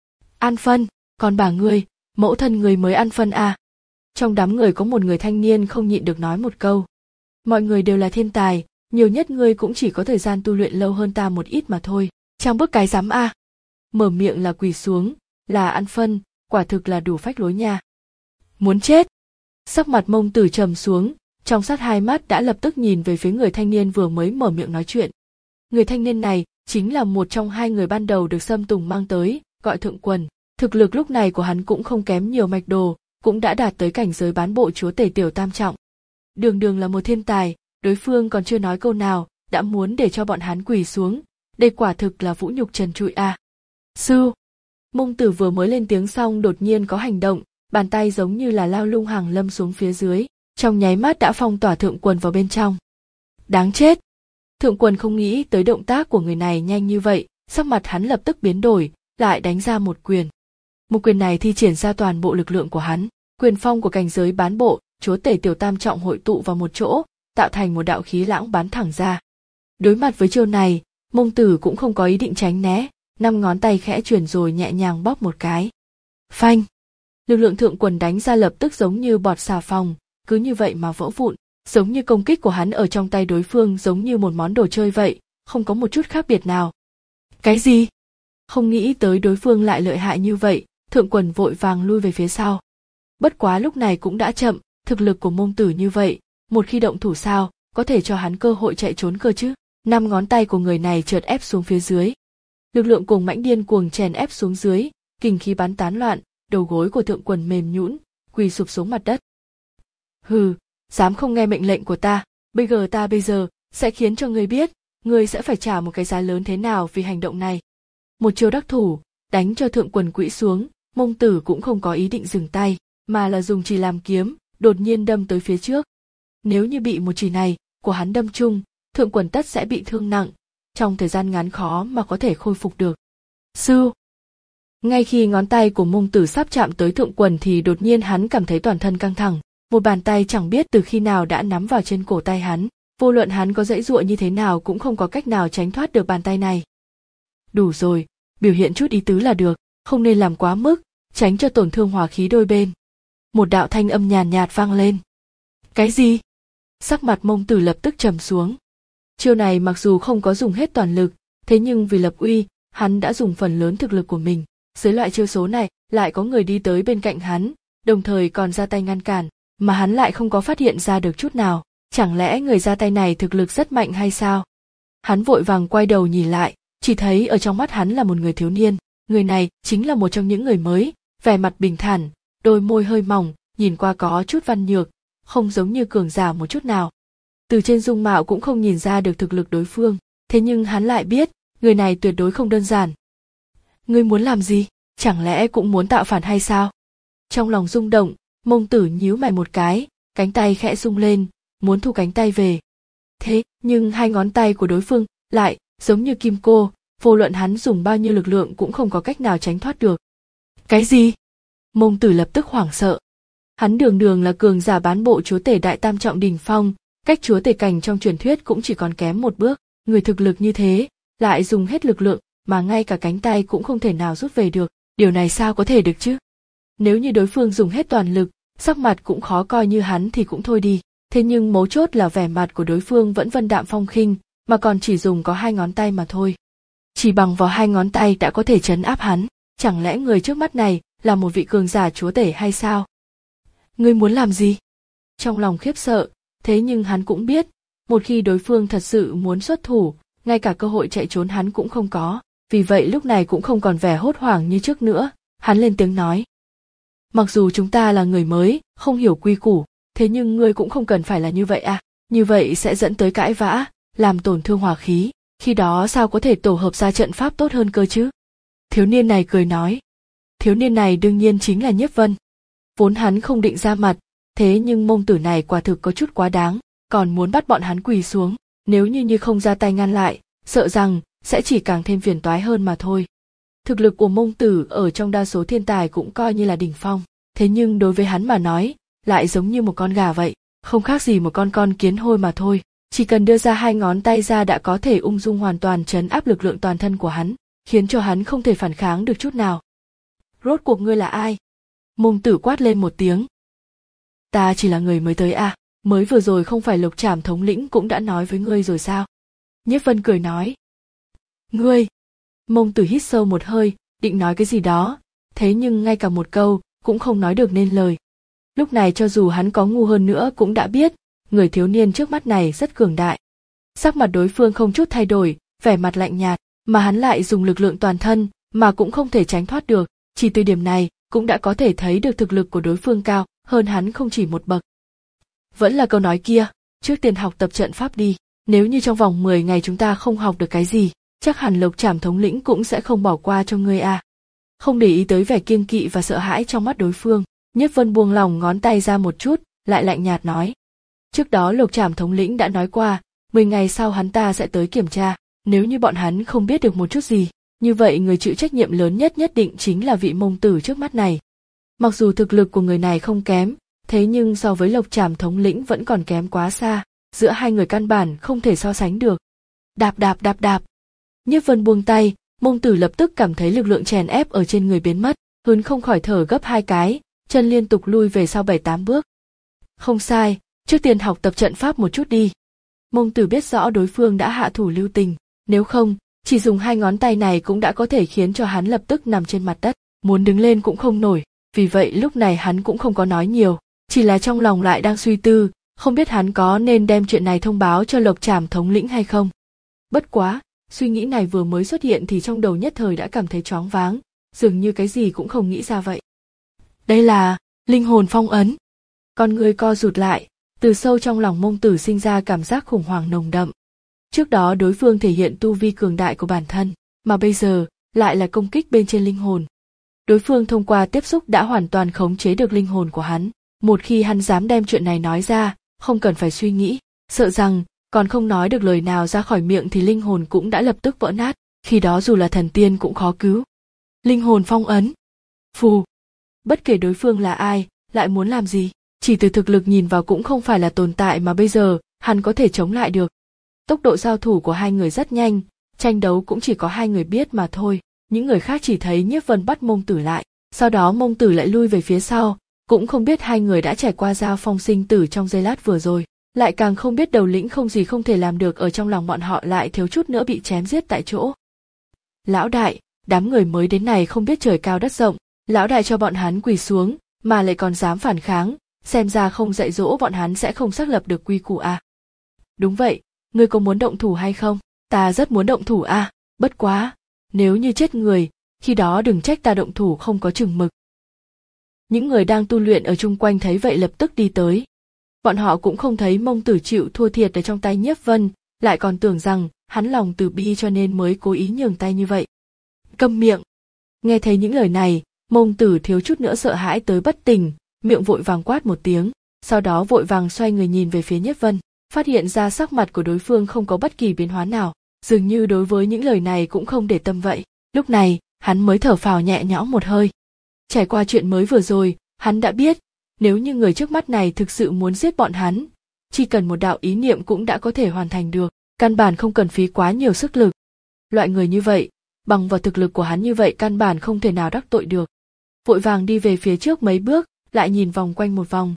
Ăn phân, còn bà ngươi, mẫu thân ngươi mới ăn phân à. Trong đám người có một người thanh niên không nhịn được nói một câu. Mọi người đều là thiên tài, nhiều nhất ngươi cũng chỉ có thời gian tu luyện lâu hơn ta một ít mà thôi, trang bức cái dám à. Mở miệng là quỳ xuống, là ăn phân, quả thực là đủ phách lối nha. Muốn chết. Sắc mặt Mông Tử trầm xuống, trong sát hai mắt đã lập tức nhìn về phía người thanh niên vừa mới mở miệng nói chuyện. Người thanh niên này chính là một trong hai người ban đầu được Sâm Tùng mang tới, gọi Thượng Quần. Thực lực lúc này của hắn cũng không kém nhiều Mạch Đồ, cũng đã đạt tới cảnh giới bán bộ chúa tể tiểu tam trọng. Đường đường là một thiên tài, đối phương còn chưa nói câu nào, đã muốn để cho bọn hắn quỳ xuống, đây quả thực là vũ nhục trần trụi à. Sư! Mông Tử vừa mới lên tiếng xong đột nhiên có hành động, bàn tay giống như là lao lung hàng lâm xuống phía dưới, trong nháy mắt đã phong tỏa Thượng Quần vào bên trong. Đáng chết! Thượng Quần không nghĩ tới động tác của người này nhanh như vậy, sắc mặt hắn lập tức biến đổi, lại đánh ra một quyền. Một quyền này thi triển ra toàn bộ lực lượng của hắn, quyền phong của cảnh giới bán bộ, chúa tể tiểu tam trọng hội tụ vào một chỗ, tạo thành một đạo khí lãng bắn thẳng ra. Đối mặt với chiêu này, Mông Tử cũng không có ý định tránh né, năm ngón tay khẽ chuyển rồi nhẹ nhàng bóp một cái. Phanh! Lực lượng Thượng Quần đánh ra lập tức giống như bọt xà phòng, cứ như vậy mà vỡ vụn, giống như công kích của hắn ở trong tay đối phương giống như một món đồ chơi vậy, không có một chút khác biệt nào. Cái gì? Không nghĩ tới đối phương lại lợi hại như vậy, Thượng Quần vội vàng lui về phía sau. Bất quá lúc này cũng đã chậm, thực lực của Mông Tử như vậy, một khi động thủ sao, có thể cho hắn cơ hội chạy trốn cơ chứ. Năm ngón tay của người này chợt ép xuống phía dưới. Lực lượng cuồng mãnh điên cuồng chèn ép xuống dưới, kình khí bắn tán loạn, đầu gối của Thượng Quần mềm nhũn, quỳ sụp xuống mặt đất. Hừ, dám không nghe mệnh lệnh của ta, bây giờ ta bây giờ sẽ khiến cho ngươi biết, ngươi sẽ phải trả một cái giá lớn thế nào vì hành động này. Một chiêu đắc thủ, đánh cho Thượng Quần quỵ xuống, Mông Tử cũng không có ý định dừng tay, mà là dùng chì làm kiếm, đột nhiên đâm tới phía trước. Nếu như bị một chì này của hắn đâm trúng, Thượng Quần tất sẽ bị thương nặng, trong thời gian ngắn khó mà có thể khôi phục được. Sư. Ngay khi ngón tay của Mông Tử sắp chạm tới Thượng Quần thì đột nhiên hắn cảm thấy toàn thân căng thẳng, một bàn tay chẳng biết từ khi nào đã nắm vào trên cổ tay hắn, vô luận hắn có giãy giụa như thế nào cũng không có cách nào tránh thoát được bàn tay này. Đủ rồi, biểu hiện chút ý tứ là được, không nên làm quá mức, tránh cho tổn thương hòa khí đôi bên. Một đạo thanh âm nhàn nhạt vang lên. Cái gì? Sắc mặt Mông Tử lập tức trầm xuống. Chiêu này mặc dù không có dùng hết toàn lực, thế nhưng vì lập uy, hắn đã dùng phần lớn thực lực của mình. Dưới loại chiêu số này, lại có người đi tới bên cạnh hắn, đồng thời còn ra tay ngăn cản, mà hắn lại không có phát hiện ra được chút nào. Chẳng lẽ người ra tay này thực lực rất mạnh hay sao? Hắn vội vàng quay đầu nhìn lại, chỉ thấy ở trong mắt hắn là một người thiếu niên. Người này chính là một trong những người mới, vẻ mặt bình thản, đôi môi hơi mỏng, nhìn qua có chút văn nhược, không giống như cường giả một chút nào. Từ trên dung mạo cũng không nhìn ra được thực lực đối phương, thế nhưng hắn lại biết, người này tuyệt đối không đơn giản. Ngươi muốn làm gì? Chẳng lẽ cũng muốn tạo phản hay sao? Trong lòng rung động, Mông Tử nhíu mày một cái, cánh tay khẽ rung lên, muốn thu cánh tay về. Thế nhưng hai ngón tay của đối phương lại giống như kim cô, vô luận hắn dùng bao nhiêu lực lượng cũng không có cách nào tránh thoát được. Cái gì? Mông Tử lập tức hoảng sợ. Hắn đường đường là cường giả bán bộ chúa tể đại tam trọng đỉnh phong, cách chúa tể cảnh trong truyền thuyết cũng chỉ còn kém một bước, người thực lực như thế, lại dùng hết lực lượng mà ngay cả cánh tay cũng không thể nào rút về được, điều này sao có thể được chứ? Nếu như đối phương dùng hết toàn lực, sắc mặt cũng khó coi như hắn thì cũng thôi đi, thế nhưng mấu chốt là vẻ mặt của đối phương vẫn vân đạm phong khinh, mà còn chỉ dùng có hai ngón tay mà thôi. Chỉ bằng vào hai ngón tay đã có thể trấn áp hắn, chẳng lẽ người trước mắt này là một vị cường giả chúa tể hay sao? Ngươi muốn làm gì? Trong lòng khiếp sợ, thế nhưng hắn cũng biết, một khi đối phương thật sự muốn xuất thủ, ngay cả cơ hội chạy trốn hắn cũng không có, vì vậy lúc này cũng không còn vẻ hốt hoảng như trước nữa, hắn lên tiếng nói. Mặc dù chúng ta là người mới, không hiểu quy củ, thế nhưng ngươi cũng không cần phải là như vậy à, như vậy sẽ dẫn tới cãi vã, làm tổn thương hòa khí, khi đó sao có thể tổ hợp ra trận pháp tốt hơn cơ chứ? Thiếu niên này cười nói. Thiếu niên này đương nhiên chính là Nhiếp Vân. Vốn hắn không định ra mặt, thế nhưng Mông Tử này quả thực có chút quá đáng, còn muốn bắt bọn hắn quỳ xuống, nếu như như không ra tay ngăn lại, sợ rằng sẽ chỉ càng thêm phiền toái hơn mà thôi. Thực lực của Mông Tử ở trong đa số thiên tài cũng coi như là đỉnh phong, thế nhưng đối với hắn mà nói, lại giống như một con gà vậy, không khác gì một con con kiến hôi mà thôi, chỉ cần đưa ra hai ngón tay ra đã có thể ung dung hoàn toàn trấn áp lực lượng toàn thân của hắn, khiến cho hắn không thể phản kháng được chút nào. Rốt cuộc ngươi là ai? Mông Tử quát lên một tiếng. Ta chỉ là người mới tới à, mới vừa rồi không phải Lục Trảm thống lĩnh cũng đã nói với ngươi rồi sao? Nhiếp Vân cười nói. Ngươi! Mông Tử hít sâu một hơi, định nói cái gì đó, thế nhưng ngay cả một câu cũng không nói được nên lời. Lúc này cho dù hắn có ngu hơn nữa cũng đã biết, người thiếu niên trước mắt này rất cường đại. Sắc mặt đối phương không chút thay đổi, vẻ mặt lạnh nhạt, mà hắn lại dùng lực lượng toàn thân, mà cũng không thể tránh thoát được, chỉ từ điểm này cũng đã có thể thấy được thực lực của đối phương cao hơn hắn không chỉ một bậc. Vẫn là câu nói kia, trước tiên học tập trận pháp đi, nếu như trong vòng mười ngày chúng ta không học được cái gì, chắc hẳn Lục Trảm thống lĩnh cũng sẽ không bỏ qua cho ngươi à. Không để ý tới vẻ kiêng kỵ và sợ hãi trong mắt đối phương, Nhiếp Vân buông lòng ngón tay ra một chút, lại lạnh nhạt nói. Trước đó Lục Trảm thống lĩnh đã nói qua, mười ngày sau hắn ta sẽ tới kiểm tra, nếu như bọn hắn không biết được một chút gì, như vậy người chịu trách nhiệm lớn nhất nhất định chính là vị Mông Tử trước mắt này. Mặc dù thực lực của người này không kém, thế nhưng so với Lục Trảm thống lĩnh vẫn còn kém quá xa, giữa hai người căn bản không thể so sánh được. Đạp đạp đạp đạp. Nhiếp Vân buông tay, Mông Tử lập tức cảm thấy lực lượng chèn ép ở trên người biến mất, hớn không khỏi thở gấp hai cái, chân liên tục lui về sau bảy tám bước. Không sai, trước tiên học tập trận pháp một chút đi. Mông Tử biết rõ đối phương đã hạ thủ lưu tình, nếu không, chỉ dùng hai ngón tay này cũng đã có thể khiến cho hắn lập tức nằm trên mặt đất. muốn đứng lên cũng không nổi, vì vậy lúc này hắn cũng không có nói nhiều, chỉ là trong lòng lại đang suy tư, không biết hắn có nên đem chuyện này thông báo cho Lộc Trảm thống lĩnh hay không. Bất quá, suy nghĩ này vừa mới xuất hiện thì trong đầu nhất thời đã cảm thấy choáng váng, dường như cái gì cũng không nghĩ ra vậy. Đây là linh hồn phong ấn. Con người co rụt lại, từ sâu trong lòng Mông Tử sinh ra cảm giác khủng hoảng nồng đậm. Trước đó đối phương thể hiện tu vi cường đại của bản thân, mà bây giờ lại là công kích bên trên linh hồn. Đối phương thông qua tiếp xúc đã hoàn toàn khống chế được linh hồn của hắn. Một khi hắn dám đem chuyện này nói ra, không cần phải suy nghĩ, sợ rằng còn không nói được lời nào ra khỏi miệng thì linh hồn cũng đã lập tức vỡ nát, khi đó dù là thần tiên cũng khó cứu. Linh hồn phong ấn. Phù. Bất kể đối phương là ai, lại muốn làm gì, chỉ từ thực lực nhìn vào cũng không phải là tồn tại mà bây giờ hắn có thể chống lại được. Tốc độ giao thủ của hai người rất nhanh, tranh đấu cũng chỉ có hai người biết mà thôi, những người khác chỉ thấy Nhiếp Vân bắt Mông Tử lại, sau đó Mông Tử lại lui về phía sau, cũng không biết hai người đã trải qua giao phong sinh tử trong giây lát vừa rồi, lại càng không biết đầu lĩnh không gì không thể làm được ở trong lòng bọn họ lại thiếu chút nữa bị chém giết tại chỗ. Lão đại, đám người mới đến này không biết trời cao đất rộng, lão đại cho bọn hắn quỳ xuống, mà lại còn dám phản kháng, xem ra không dạy dỗ bọn hắn sẽ không xác lập được quy củ à. Đúng vậy, ngươi có muốn động thủ hay không? Ta rất muốn động thủ à, bất quá, nếu như chết người, khi đó đừng trách ta động thủ không có chừng mực. Những người đang tu luyện ở chung quanh thấy vậy lập tức đi tới. Bọn họ cũng không thấy Mông Tử chịu thua thiệt ở trong tay Nhiếp Vân, lại còn tưởng rằng hắn lòng từ bi cho nên mới cố ý nhường tay như vậy. Câm miệng. Nghe thấy những lời này, Mông Tử thiếu chút nữa sợ hãi tới bất tỉnh, miệng vội vàng quát một tiếng, sau đó vội vàng xoay người nhìn về phía Nhiếp Vân, phát hiện ra sắc mặt của đối phương không có bất kỳ biến hóa nào, dường như đối với những lời này cũng không để tâm vậy. Lúc này, hắn mới thở phào nhẹ nhõm một hơi. Trải qua chuyện mới vừa rồi, hắn đã biết, nếu như người trước mắt này thực sự muốn giết bọn hắn, chỉ cần một đạo ý niệm cũng đã có thể hoàn thành được, căn bản không cần phí quá nhiều sức lực. Loại người như vậy, bằng vào thực lực của hắn như vậy căn bản không thể nào đắc tội được. Vội vàng đi về phía trước mấy bước, lại nhìn vòng quanh một vòng.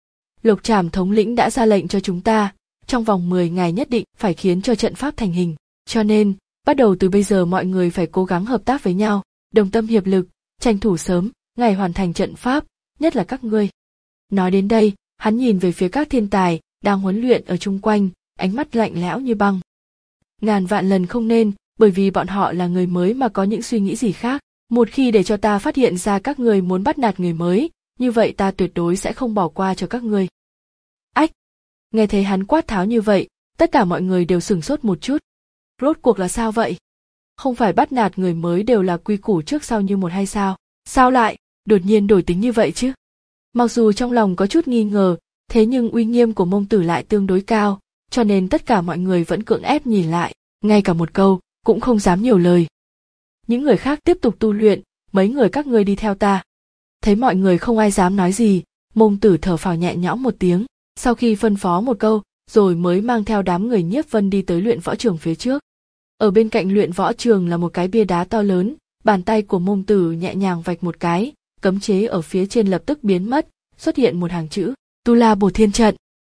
Lộc Trảm thống lĩnh đã ra lệnh cho chúng ta, trong vòng mười ngày nhất định phải khiến cho trận pháp thành hình, cho nên, bắt đầu từ bây giờ mọi người phải cố gắng hợp tác với nhau, đồng tâm hiệp lực, tranh thủ sớm, ngày hoàn thành trận pháp, nhất là các ngươi. Nói đến đây, hắn nhìn về phía các thiên tài đang huấn luyện ở chung quanh, ánh mắt lạnh lẽo như băng. Ngàn vạn lần không nên, bởi vì bọn họ là người mới mà có những suy nghĩ gì khác. Một khi để cho ta phát hiện ra các ngươi muốn bắt nạt người mới, như vậy ta tuyệt đối sẽ không bỏ qua cho các ngươi. Ách! Nghe thấy hắn quát tháo như vậy, tất cả mọi người đều sửng sốt một chút. Rốt cuộc là sao vậy? Không phải bắt nạt người mới đều là quy củ trước sau như một hay sao? Sao lại, đột nhiên đổi tính như vậy chứ? Mặc dù trong lòng có chút nghi ngờ, thế nhưng uy nghiêm của Mông Tử lại tương đối cao, cho nên tất cả mọi người vẫn cưỡng ép nhìn lại, ngay cả một câu, cũng không dám nhiều lời. Những người khác tiếp tục tu luyện, mấy người các ngươi đi theo ta. Thấy mọi người không ai dám nói gì, Mông Tử thở phào nhẹ nhõm một tiếng, sau khi phân phó một câu, rồi mới mang theo đám người Nhiếp Vân đi tới luyện võ trường phía trước. Ở bên cạnh luyện võ trường là một cái bia đá to lớn, bàn tay của Mông Tử nhẹ nhàng vạch một cái, cấm chế ở phía trên lập tức biến mất, xuất hiện một hàng chữ, Tu La Bổ Thiên Trận.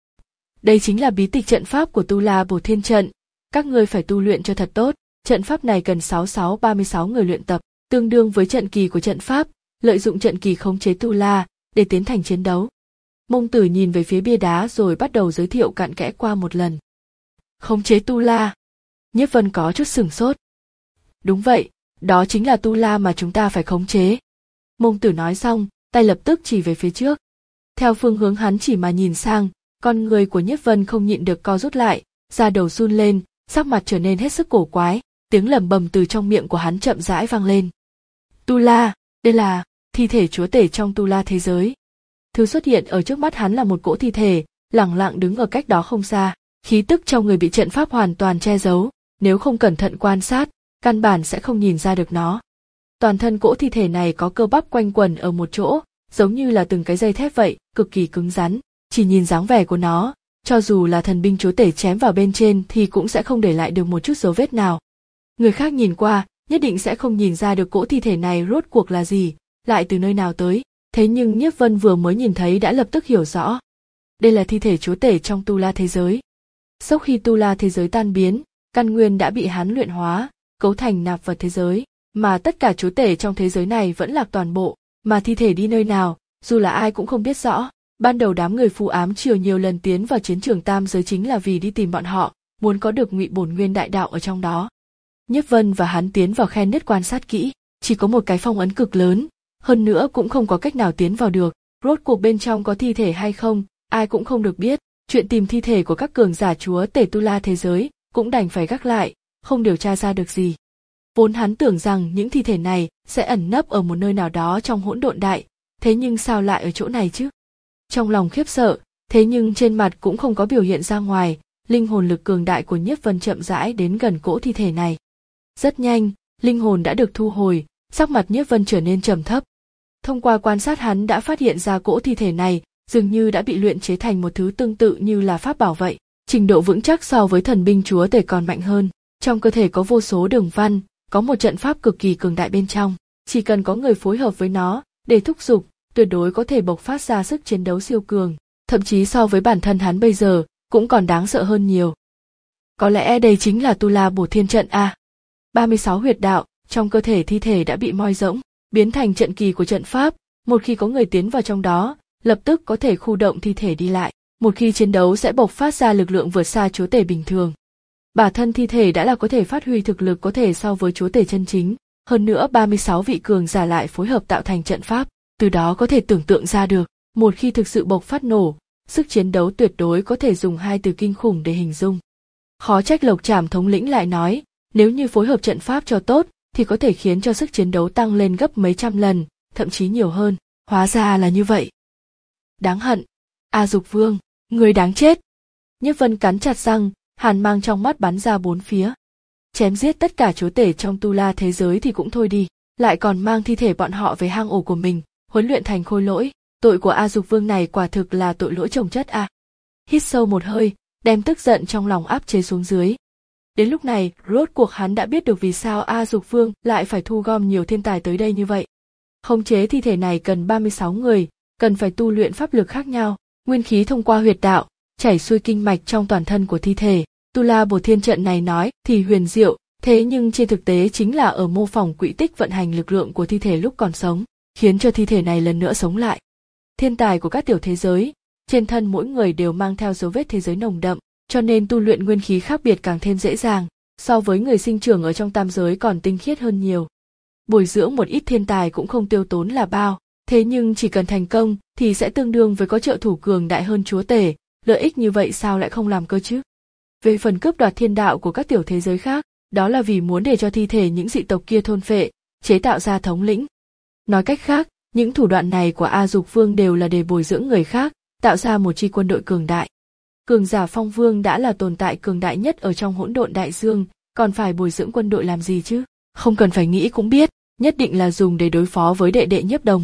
Đây chính là bí tịch trận pháp của Tu La Bổ Thiên Trận, các ngươi phải tu luyện cho thật tốt, trận pháp này cần sáu sáu ba mươi sáu người luyện tập, tương đương với trận kỳ của trận pháp, lợi dụng trận kỳ khống chế Tu La, để tiến hành chiến đấu. Mông Tử nhìn về phía bia đá rồi bắt đầu giới thiệu cặn kẽ qua một lần. Khống chế Tu La. Nhiếp Vân có chút sửng sốt. Đúng vậy, đó chính là Tu La mà chúng ta phải khống chế. Mông Tử nói xong, tay lập tức chỉ về phía trước. Theo phương hướng hắn chỉ mà nhìn sang, con người của Nhiếp Vân không nhịn được co rút lại, da đầu run lên, sắc mặt trở nên hết sức cổ quái, tiếng lẩm bẩm từ trong miệng của hắn chậm rãi vang lên. Tu La, đây là thi thể chúa tể trong Tu La thế giới. Thứ xuất hiện ở trước mắt hắn là một cỗ thi thể, lẳng lặng đứng ở cách đó không xa, khí tức trong người bị trận pháp hoàn toàn che giấu, nếu không cẩn thận quan sát, căn bản sẽ không nhìn ra được nó. Toàn thân cỗ thi thể này có cơ bắp quanh quẩn ở một chỗ, giống như là từng cái dây thép vậy, cực kỳ cứng rắn, chỉ nhìn dáng vẻ của nó, cho dù là thần binh chúa tể chém vào bên trên thì cũng sẽ không để lại được một chút dấu vết nào. Người khác nhìn qua, nhất định sẽ không nhìn ra được cỗ thi thể này rốt cuộc là gì, lại từ nơi nào tới, thế nhưng Nhiếp Vân vừa mới nhìn thấy đã lập tức hiểu rõ. Đây là thi thể chúa tể trong Tu La thế giới. Sau khi Tu La thế giới tan biến, căn nguyên đã bị hắn luyện hóa, cấu thành nạp vật thế giới, mà tất cả chúa tể trong thế giới này vẫn lạc toàn bộ, mà thi thể đi nơi nào, dù là ai cũng không biết rõ. Ban đầu đám người phù ám triều nhiều lần tiến vào chiến trường tam giới chính là vì đi tìm bọn họ, muốn có được ngụy bổn nguyên đại đạo ở trong đó. Nhiếp Vân và hắn tiến vào khe nứt quan sát kỹ, chỉ có một cái phong ấn cực lớn, hơn nữa cũng không có cách nào tiến vào được. Rốt cuộc bên trong có thi thể hay không, ai cũng không được biết. Chuyện tìm thi thể của các cường giả chúa tể tu la thế giới cũng đành phải gác lại, không điều tra ra được gì. Vốn hắn tưởng rằng những thi thể này sẽ ẩn nấp ở một nơi nào đó trong hỗn độn đại, thế nhưng sao lại ở chỗ này chứ? Trong lòng khiếp sợ, thế nhưng trên mặt cũng không có biểu hiện ra ngoài. Linh hồn lực cường đại của Nhiếp Vân chậm rãi đến gần cỗ thi thể này. Rất nhanh, linh hồn đã được thu hồi, sắc mặt Nhiếp Vân trở nên trầm thấp. Thông qua quan sát hắn đã phát hiện ra cỗ thi thể này dường như đã bị luyện chế thành một thứ tương tự như là pháp bảo vậy, trình độ vững chắc so với thần binh chúa tể còn mạnh hơn. Trong cơ thể có vô số đường văn, có một trận pháp cực kỳ cường đại bên trong, chỉ cần có người phối hợp với nó để thúc giục, tuyệt đối có thể bộc phát ra sức chiến đấu siêu cường, thậm chí so với bản thân hắn bây giờ cũng còn đáng sợ hơn nhiều. Có lẽ đây chính là Tu La Bổ Thiên Trận a. ba mươi sáu huyệt đạo trong cơ thể thi thể đã bị moi rỗng, biến thành trận kỳ của trận pháp, một khi có người tiến vào trong đó, lập tức có thể khu động thi thể đi lại, một khi chiến đấu sẽ bộc phát ra lực lượng vượt xa chúa tể bình thường. Bản thân thi thể đã là có thể phát huy thực lực có thể so với chúa tể chân chính, hơn nữa ba mươi sáu vị cường giả lại phối hợp tạo thành trận pháp, từ đó có thể tưởng tượng ra được, một khi thực sự bộc phát nổ, sức chiến đấu tuyệt đối có thể dùng hai từ kinh khủng để hình dung. Khó trách Lộc Trảm thống lĩnh lại nói, nếu như phối hợp trận pháp cho tốt, thì có thể khiến cho sức chiến đấu tăng lên gấp mấy trăm lần, thậm chí nhiều hơn. Hóa ra là như vậy. Đáng hận. A Dục Vương, người đáng chết. Nhiếp Vân cắn chặt răng, hàn mang trong mắt bắn ra bốn phía. Chém giết tất cả chúa tể trong tu la thế giới thì cũng thôi đi, lại còn mang thi thể bọn họ về hang ổ của mình, huấn luyện thành khôi lỗi. Tội của A Dục Vương này quả thực là tội lỗi chồng chất a. Hít sâu một hơi, đem tức giận trong lòng áp chế xuống dưới. Đến lúc này, rốt cuộc hắn đã biết được vì sao A Dục Vương lại phải thu gom nhiều thiên tài tới đây như vậy. Khống chế thi thể này cần ba mươi sáu người, cần phải tu luyện pháp lực khác nhau, nguyên khí thông qua huyệt đạo, chảy xuôi kinh mạch trong toàn thân của thi thể. Tu La Bổ Thiên Trận này nói thì huyền diệu, thế nhưng trên thực tế chính là ở mô phỏng quỹ tích vận hành lực lượng của thi thể lúc còn sống, khiến cho thi thể này lần nữa sống lại. Thiên tài của các tiểu thế giới, trên thân mỗi người đều mang theo dấu vết thế giới nồng đậm, cho nên tu luyện nguyên khí khác biệt càng thêm dễ dàng, so với người sinh trưởng ở trong tam giới còn tinh khiết hơn nhiều. Bồi dưỡng một ít thiên tài cũng không tiêu tốn là bao, thế nhưng chỉ cần thành công thì sẽ tương đương với có trợ thủ cường đại hơn chúa tể, lợi ích như vậy sao lại không làm cơ chứ? Về phần cướp đoạt thiên đạo của các tiểu thế giới khác, đó là vì muốn để cho thi thể những dị tộc kia thôn phệ, chế tạo ra thống lĩnh. Nói cách khác, những thủ đoạn này của A Dục Vương đều là để bồi dưỡng người khác, tạo ra một chi quân đội cường đại. Cường giả Phong Vương đã là tồn tại cường đại nhất ở trong hỗn độn đại dương, còn phải bồi dưỡng quân đội làm gì chứ? Không cần phải nghĩ cũng biết, nhất định là dùng để đối phó với đệ đệ Nhiếp Đồng.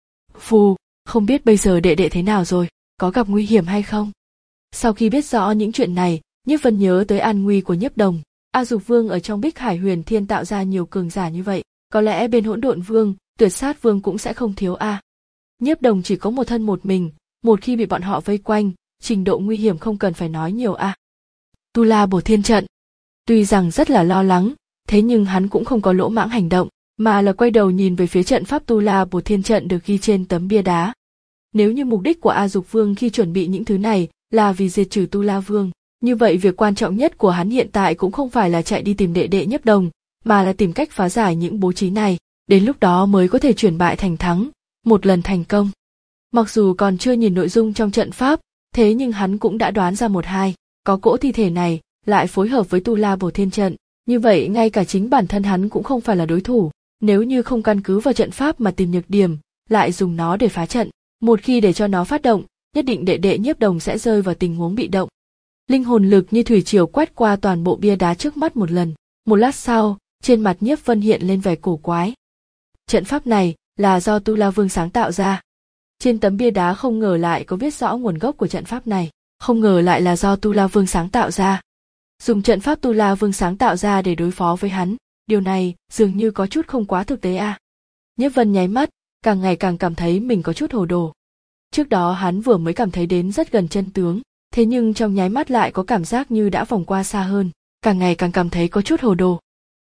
Phù, không biết bây giờ đệ đệ thế nào rồi, có gặp nguy hiểm hay không? Sau khi biết rõ những chuyện này, Nhiếp Vân nhớ tới an nguy của Nhiếp Đồng. A Dục Vương ở trong Bích Hải Huyền Thiên tạo ra nhiều cường giả như vậy, có lẽ bên Hỗn Độn Vương, Tuyệt Sát Vương cũng sẽ không thiếu a. À. Nhiếp Đồng chỉ có một thân một mình, một khi bị bọn họ vây quanh, trình độ nguy hiểm không cần phải nói nhiều a. À. Tu La Bổ Thiên Trận. Tuy rằng rất là lo lắng, thế nhưng hắn cũng không có lỗ mãng hành động, mà là quay đầu nhìn về phía trận pháp Tu La Bổ Thiên Trận được ghi trên tấm bia đá. Nếu như mục đích của A Dục Vương khi chuẩn bị những thứ này là vì diệt trừ Tu La Vương, như vậy việc quan trọng nhất của hắn hiện tại cũng không phải là chạy đi tìm đệ đệ Nhiếp Đồng, mà là tìm cách phá giải những bố trí này, đến lúc đó mới có thể chuyển bại thành thắng, một lần thành công. Mặc dù còn chưa nhìn nội dung trong trận pháp, thế nhưng hắn cũng đã đoán ra một hai, có cỗ thi thể này lại phối hợp với Tu La Bổ Thiên Trận, như vậy ngay cả chính bản thân hắn cũng không phải là đối thủ, nếu như không căn cứ vào trận pháp mà tìm nhược điểm, lại dùng nó để phá trận, một khi để cho nó phát động, nhất định đệ đệ Nhiếp Đồng sẽ rơi vào tình huống bị động. Linh hồn lực như thủy triều quét qua toàn bộ bia đá trước mắt một lần, một lát sau, trên mặt Nhiếp Vân hiện lên vẻ cổ quái. Trận pháp này là do Tu La Vương sáng tạo ra. Trên tấm bia đá không ngờ lại có viết rõ nguồn gốc của trận pháp này, không ngờ lại là do Tu La Vương sáng tạo ra. Dùng trận pháp Tu La Vương sáng tạo ra để đối phó với hắn, điều này dường như có chút không quá thực tế a. À. Nhiếp Vân nháy mắt, càng ngày càng cảm thấy mình có chút hồ đồ. Trước đó hắn vừa mới cảm thấy đến rất gần chân tướng, thế nhưng trong nháy mắt lại có cảm giác như đã vòng qua xa hơn, càng ngày càng cảm thấy có chút hồ đồ.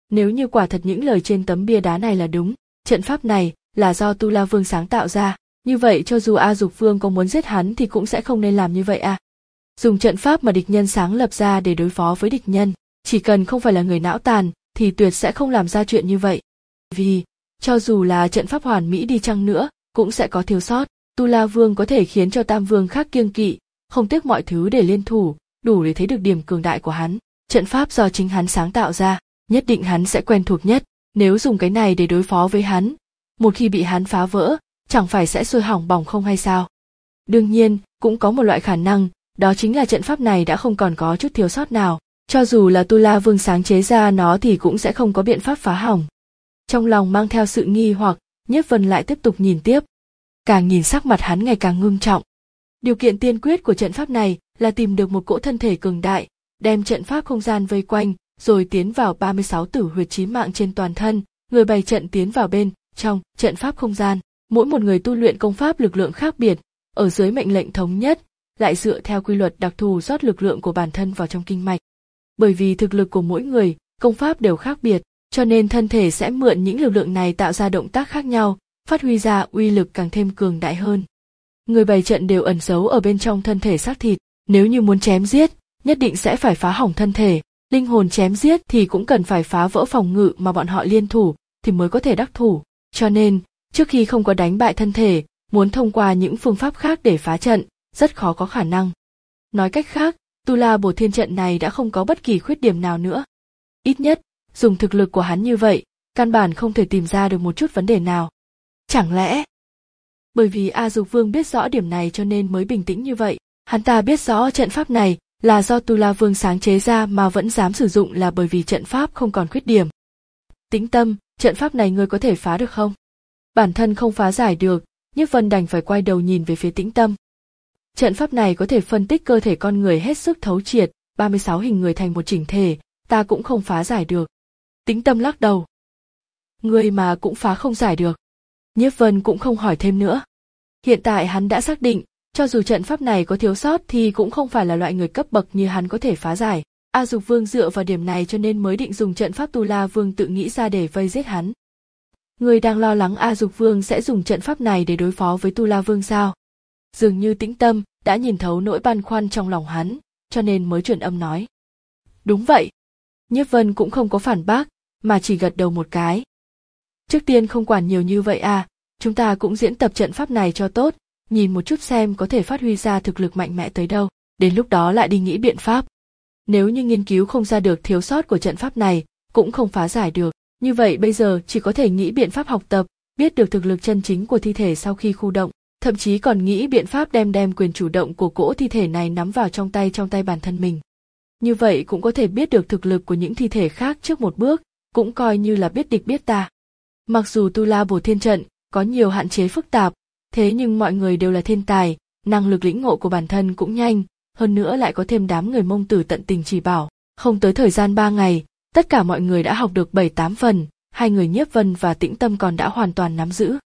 Nếu như quả thật những lời trên tấm bia đá này là đúng, trận pháp này là do Tu La Vương sáng tạo ra, như vậy cho dù A Dục Vương có muốn giết hắn thì cũng sẽ không nên làm như vậy à. Dùng trận pháp mà địch nhân sáng lập ra để đối phó với địch nhân, chỉ cần không phải là người não tàn thì tuyệt sẽ không làm ra chuyện như vậy. Vì, cho dù là trận pháp hoàn mỹ đi chăng nữa, cũng sẽ có thiếu sót. Tu La Vương có thể khiến cho Tam Vương khác kiêng kỵ, không tiếc mọi thứ để liên thủ, đủ để thấy được điểm cường đại của hắn. Trận pháp do chính hắn sáng tạo ra, nhất định hắn sẽ quen thuộc nhất. Nếu dùng cái này để đối phó với hắn, một khi bị hắn phá vỡ, chẳng phải sẽ sôi hỏng bỏng không hay sao? Đương nhiên, cũng có một loại khả năng, đó chính là trận pháp này đã không còn có chút thiếu sót nào. Cho dù là Tu La Vương sáng chế ra nó thì cũng sẽ không có biện pháp phá hỏng. Trong lòng mang theo sự nghi hoặc, Nhiếp Vân lại tiếp tục nhìn tiếp. Càng nhìn sắc mặt hắn ngày càng ngưng trọng. Điều kiện tiên quyết của trận pháp này là tìm được một cỗ thân thể cường đại, đem trận pháp không gian vây quanh, rồi tiến vào ba mươi sáu tử huyệt chí mạng trên toàn thân, người bày trận tiến vào bên trong trận pháp không gian. Mỗi một người tu luyện công pháp lực lượng khác biệt, ở dưới mệnh lệnh thống nhất, lại dựa theo quy luật đặc thù rót lực lượng của bản thân vào trong kinh mạch. Bởi vì thực lực của mỗi người, công pháp đều khác biệt, cho nên thân thể sẽ mượn những lực lượng này tạo ra động tác khác nhau, phát huy ra uy lực càng thêm cường đại hơn. Người bày trận đều ẩn giấu ở bên trong thân thể xác thịt, nếu như muốn chém giết, nhất định sẽ phải phá hỏng thân thể, linh hồn chém giết thì cũng cần phải phá vỡ phòng ngự mà bọn họ liên thủ thì mới có thể đắc thủ, cho nên, trước khi không có đánh bại thân thể, muốn thông qua những phương pháp khác để phá trận, rất khó có khả năng. Nói cách khác, Tu La Bổ Thiên trận này đã không có bất kỳ khuyết điểm nào nữa. Ít nhất, dùng thực lực của hắn như vậy, căn bản không thể tìm ra được một chút vấn đề nào. Chẳng lẽ, bởi vì A Dục Vương biết rõ điểm này cho nên mới bình tĩnh như vậy, hắn ta biết rõ trận pháp này là do Tu La Vương sáng chế ra mà vẫn dám sử dụng là bởi vì trận pháp không còn khuyết điểm. Tĩnh tâm, trận pháp này ngươi có thể phá được không? Bản thân không phá giải được, Nhiếp Vân đành phải quay đầu nhìn về phía Tĩnh tâm. Trận pháp này có thể phân tích cơ thể con người hết sức thấu triệt, ba mươi sáu hình người thành một chỉnh thể, ta cũng không phá giải được. Tĩnh tâm lắc đầu. Ngươi mà cũng phá không giải được. Nhiếp Vân cũng không hỏi thêm nữa. Hiện tại hắn đã xác định, cho dù trận pháp này có thiếu sót thì cũng không phải là loại người cấp bậc như hắn có thể phá giải. A Dục Vương dựa vào điểm này cho nên mới định dùng trận pháp Tu La Vương tự nghĩ ra để vây giết hắn. Ngươi đang lo lắng A Dục Vương sẽ dùng trận pháp này để đối phó với Tu La Vương sao? Dường như Tĩnh tâm đã nhìn thấu nỗi băn khoăn trong lòng hắn, cho nên mới truyền âm nói. Đúng vậy. Nhiếp Vân cũng không có phản bác, mà chỉ gật đầu một cái. Trước tiên không quản nhiều như vậy à, chúng ta cũng diễn tập trận pháp này cho tốt, nhìn một chút xem có thể phát huy ra thực lực mạnh mẽ tới đâu, đến lúc đó lại đi nghĩ biện pháp. Nếu như nghiên cứu không ra được thiếu sót của trận pháp này, cũng không phá giải được, như vậy bây giờ chỉ có thể nghĩ biện pháp học tập, biết được thực lực chân chính của thi thể sau khi khu động, thậm chí còn nghĩ biện pháp đem đem quyền chủ động của cỗ thi thể này nắm vào trong tay trong tay bản thân mình. Như vậy cũng có thể biết được thực lực của những thi thể khác trước một bước, cũng coi như là biết địch biết ta. Mặc dù Tu La Bổ Thiên trận có nhiều hạn chế phức tạp, thế nhưng mọi người đều là thiên tài, năng lực lĩnh ngộ của bản thân cũng nhanh, hơn nữa lại có thêm đám người Mông Tử tận tình chỉ bảo, không tới thời gian ba ngày, tất cả mọi người đã học được bảy tám phần, hai người Nhiếp Vân và Tĩnh tâm còn đã hoàn toàn nắm giữ.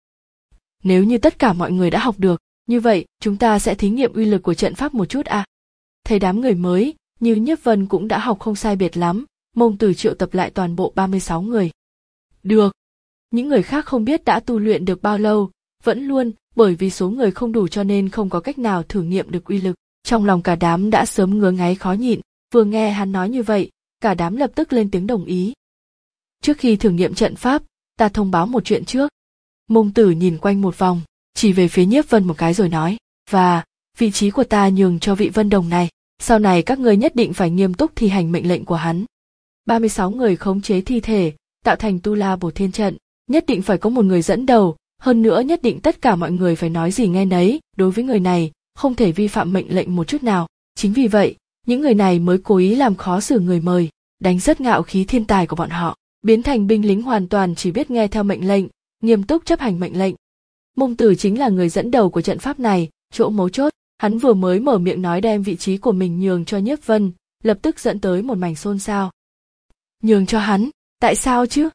Nếu như tất cả mọi người đã học được, như vậy chúng ta sẽ thí nghiệm uy lực của trận pháp một chút à? Thấy đám người mới, như Nhiếp Vân cũng đã học không sai biệt lắm, Mông Tử triệu tập lại toàn bộ ba mươi sáu người. Được. Những người khác không biết đã tu luyện được bao lâu, vẫn luôn, bởi vì số người không đủ cho nên không có cách nào thử nghiệm được uy lực. Trong lòng cả đám đã sớm ngứa ngáy khó nhịn, vừa nghe hắn nói như vậy, cả đám lập tức lên tiếng đồng ý. Trước khi thử nghiệm trận pháp, ta thông báo một chuyện trước. Mông Tử nhìn quanh một vòng, chỉ về phía Nhiếp Vân một cái rồi nói, và, vị trí của ta nhường cho vị Vân Đồng này, sau này các ngươi nhất định phải nghiêm túc thi hành mệnh lệnh của hắn. ba mươi sáu người khống chế thi thể, tạo thành Tu La Bổ Thiên trận, nhất định phải có một người dẫn đầu, hơn nữa nhất định tất cả mọi người phải nói gì nghe nấy, đối với người này, không thể vi phạm mệnh lệnh một chút nào. Chính vì vậy, những người này mới cố ý làm khó xử người mời, đánh rất ngạo khí thiên tài của bọn họ, biến thành binh lính hoàn toàn chỉ biết nghe theo mệnh lệnh, nghiêm túc chấp hành mệnh lệnh. Mông Tử chính là người dẫn đầu của trận pháp này, chỗ mấu chốt, hắn vừa mới mở miệng nói đem vị trí của mình nhường cho Nhiếp Vân, lập tức dẫn tới một mảnh xôn xao. Nhường cho hắn, tại sao chứ?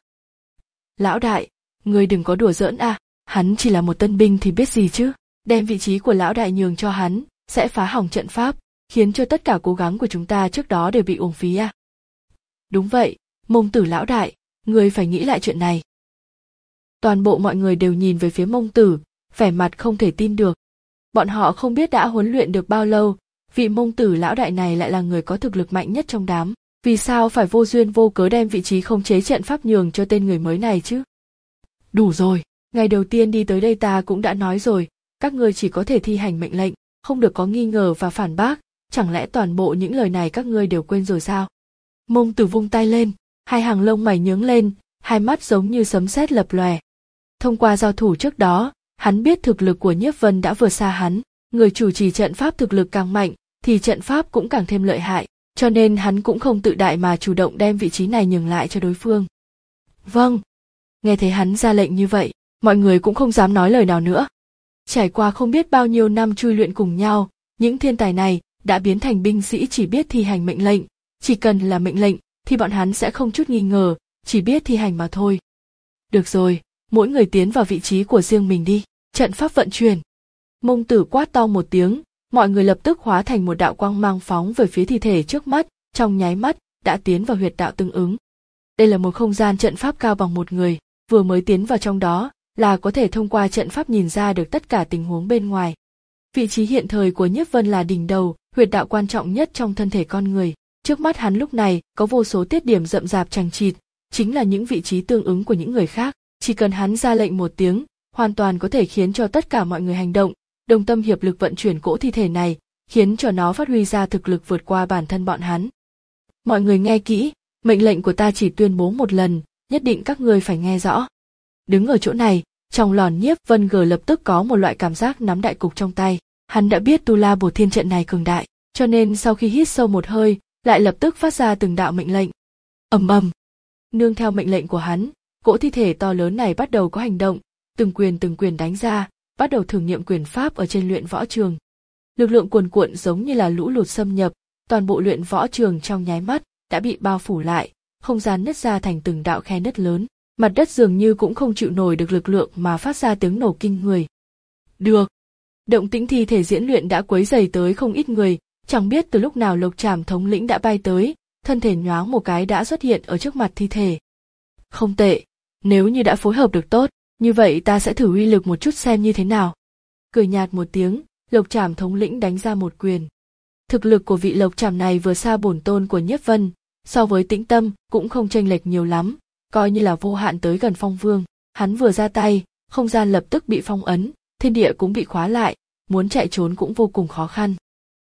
Lão đại, ngươi đừng có đùa giỡn à, hắn chỉ là một tân binh thì biết gì chứ, đem vị trí của lão đại nhường cho hắn, sẽ phá hỏng trận pháp, khiến cho tất cả cố gắng của chúng ta trước đó đều bị uổng phí à. Đúng vậy, Mông Tử lão đại, Ngươi phải nghĩ lại chuyện này. Toàn bộ mọi người đều nhìn về phía Mông Tử, vẻ mặt không thể tin được. Bọn họ không biết đã huấn luyện được bao lâu, vị Mông Tử lão đại này lại là người có thực lực mạnh nhất trong đám. Vì sao phải vô duyên vô cớ đem vị trí khống chế trận pháp nhường cho tên người mới này chứ? Đủ rồi, ngày đầu tiên đi tới đây ta cũng đã nói rồi, các ngươi chỉ có thể thi hành mệnh lệnh, không được có nghi ngờ và phản bác, chẳng lẽ toàn bộ những lời này các ngươi đều quên rồi sao? Mông Tử vung tay lên, hai hàng lông mày nhướng lên, hai mắt giống như sấm sét lập lòe. Thông qua giao thủ trước đó, hắn biết thực lực của Nhiếp Vân đã vượt xa hắn, người chủ trì trận pháp thực lực càng mạnh, thì trận pháp cũng càng thêm lợi hại, cho nên hắn cũng không tự đại mà chủ động đem vị trí này nhường lại cho đối phương. Vâng. Nghe thấy hắn ra lệnh như vậy, mọi người cũng không dám nói lời nào nữa. Trải qua không biết bao nhiêu năm chui luyện cùng nhau, những thiên tài này đã biến thành binh sĩ chỉ biết thi hành mệnh lệnh, chỉ cần là mệnh lệnh thì bọn hắn sẽ không chút nghi ngờ, chỉ biết thi hành mà thôi. Được rồi, mỗi người tiến vào vị trí của riêng mình đi, trận pháp vận chuyển. Mông Tử quát to một tiếng, mọi người lập tức hóa thành một đạo quang mang phóng về phía thi thể trước mắt, trong nháy mắt đã tiến vào huyệt đạo tương ứng. Đây là một không gian trận pháp cao bằng một người, vừa mới tiến vào trong đó là có thể thông qua trận pháp nhìn ra được tất cả tình huống bên ngoài. Vị trí hiện thời của Nhiếp Vân là đỉnh đầu, huyệt đạo quan trọng nhất trong thân thể con người. Trước mắt hắn lúc này có vô số tiết điểm rậm rạp chằng chịt, chính là những vị trí tương ứng của những người khác. Chỉ cần hắn ra lệnh một tiếng, hoàn toàn có thể khiến cho tất cả mọi người hành động, đồng tâm hiệp lực vận chuyển cỗ thi thể này, khiến cho nó phát huy ra thực lực vượt qua bản thân bọn hắn. Mọi người nghe kỹ, mệnh lệnh của ta chỉ tuyên bố một lần, nhất định các ngươi phải nghe rõ. Đứng ở chỗ này, trong lòn Nhiếp Vân G lập tức có một loại cảm giác nắm đại cục trong tay. Hắn đã biết Tu La Bổ Thiên trận này cường đại, cho nên sau khi hít sâu một hơi, lại lập tức phát ra từng đạo mệnh lệnh. Ầm ầm. Nương theo mệnh lệnh của hắn, cỗ thi thể to lớn này bắt đầu có hành động, từng quyền từng quyền đánh ra, bắt đầu thử nghiệm quyền pháp ở trên luyện võ trường. Lực lượng cuồn cuộn giống như là lũ lụt xâm nhập, toàn bộ luyện võ trường trong nháy mắt đã bị bao phủ lại, không gian nứt ra thành từng đạo khe nứt lớn, mặt đất dường như cũng không chịu nổi được lực lượng mà phát ra tiếng nổ kinh người. Được. Động tĩnh thi thể diễn luyện đã quấy rầy tới không ít người, chẳng biết từ lúc nào Lộc Trảm thống lĩnh đã bay tới, thân thể nhoáng một cái đã xuất hiện ở trước mặt thi thể. Không tệ, nếu như đã phối hợp được tốt, như vậy ta sẽ thử uy lực một chút xem như thế nào. Cười nhạt một tiếng, Lộc Trảm thống lĩnh đánh ra một quyền. Thực lực của vị Lộc Trảm này vừa xa bổn tôn của Nhiếp Vân, so với Tĩnh Tâm cũng không chênh lệch nhiều lắm, coi như là vô hạn tới gần Phong Vương. Hắn vừa ra tay, không gian lập tức bị phong ấn, thiên địa cũng bị khóa lại, muốn chạy trốn cũng vô cùng khó khăn.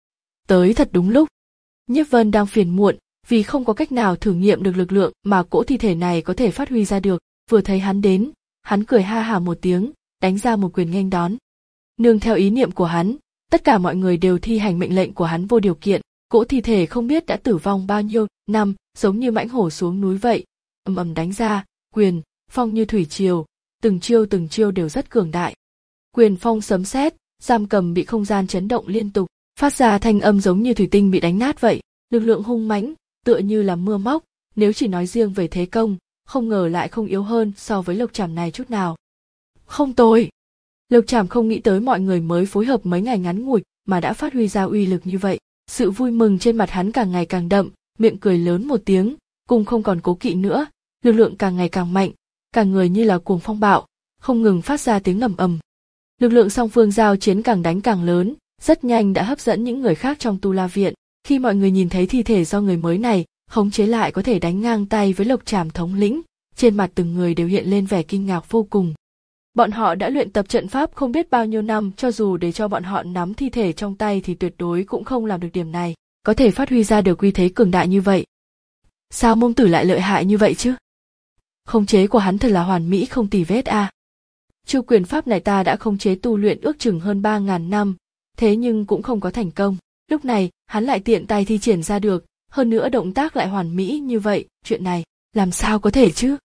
Tới thật đúng lúc. Nhiếp Vân đang phiền muộn, vì không có cách nào thử nghiệm được lực lượng mà cỗ thi thể này có thể phát huy ra được, vừa thấy hắn đến, hắn cười ha hả một tiếng, đánh ra một quyền nghênh đón. Nương theo ý niệm của hắn, tất cả mọi người đều thi hành mệnh lệnh của hắn vô điều kiện, cỗ thi thể không biết đã tử vong bao nhiêu năm, giống như mãnh hổ xuống núi vậy, ầm ầm đánh ra, quyền, phong như thủy triều, từng chiêu từng chiêu đều rất cường đại. Quyền phong sấm sét, giam cầm bị không gian chấn động liên tục, phát ra thanh âm giống như thủy tinh bị đánh nát vậy, lực lượng hung mãnh, tựa như là mưa móc, nếu chỉ nói riêng về thế công, không ngờ lại không yếu hơn so với Lộc Trảm này chút nào. Không tồi. Lộc Trảm không nghĩ tới mọi người mới phối hợp mấy ngày ngắn ngủi mà đã phát huy ra uy lực như vậy, sự vui mừng trên mặt hắn càng ngày càng đậm, miệng cười lớn một tiếng, cùng không còn cố kỵ nữa, lực lượng càng ngày càng mạnh, cả người như là cuồng phong bạo, không ngừng phát ra tiếng ầm ầm. Lực lượng song phương giao chiến càng đánh càng lớn, rất nhanh đã hấp dẫn những người khác trong Tu La viện. Khi mọi người nhìn thấy thi thể do người mới này khống chế lại có thể đánh ngang tay với Lộc Trảm thống lĩnh, trên mặt từng người đều hiện lên vẻ kinh ngạc vô cùng. Bọn họ đã luyện tập trận pháp không biết bao nhiêu năm, cho dù để cho bọn họ nắm thi thể trong tay thì tuyệt đối cũng không làm được điểm này, có thể phát huy ra được uy thế cường đại như vậy. Sao Mông Tử lại lợi hại như vậy chứ? Khống chế của hắn thật là hoàn mỹ không tì vết a. À. Chu quyền pháp này ta đã khống chế tu luyện ước chừng hơn ba ngàn năm, thế nhưng cũng không có thành công. Lúc này, hắn lại tiện tay thi triển ra được, hơn nữa động tác lại hoàn mỹ như vậy, chuyện này, làm sao có thể chứ?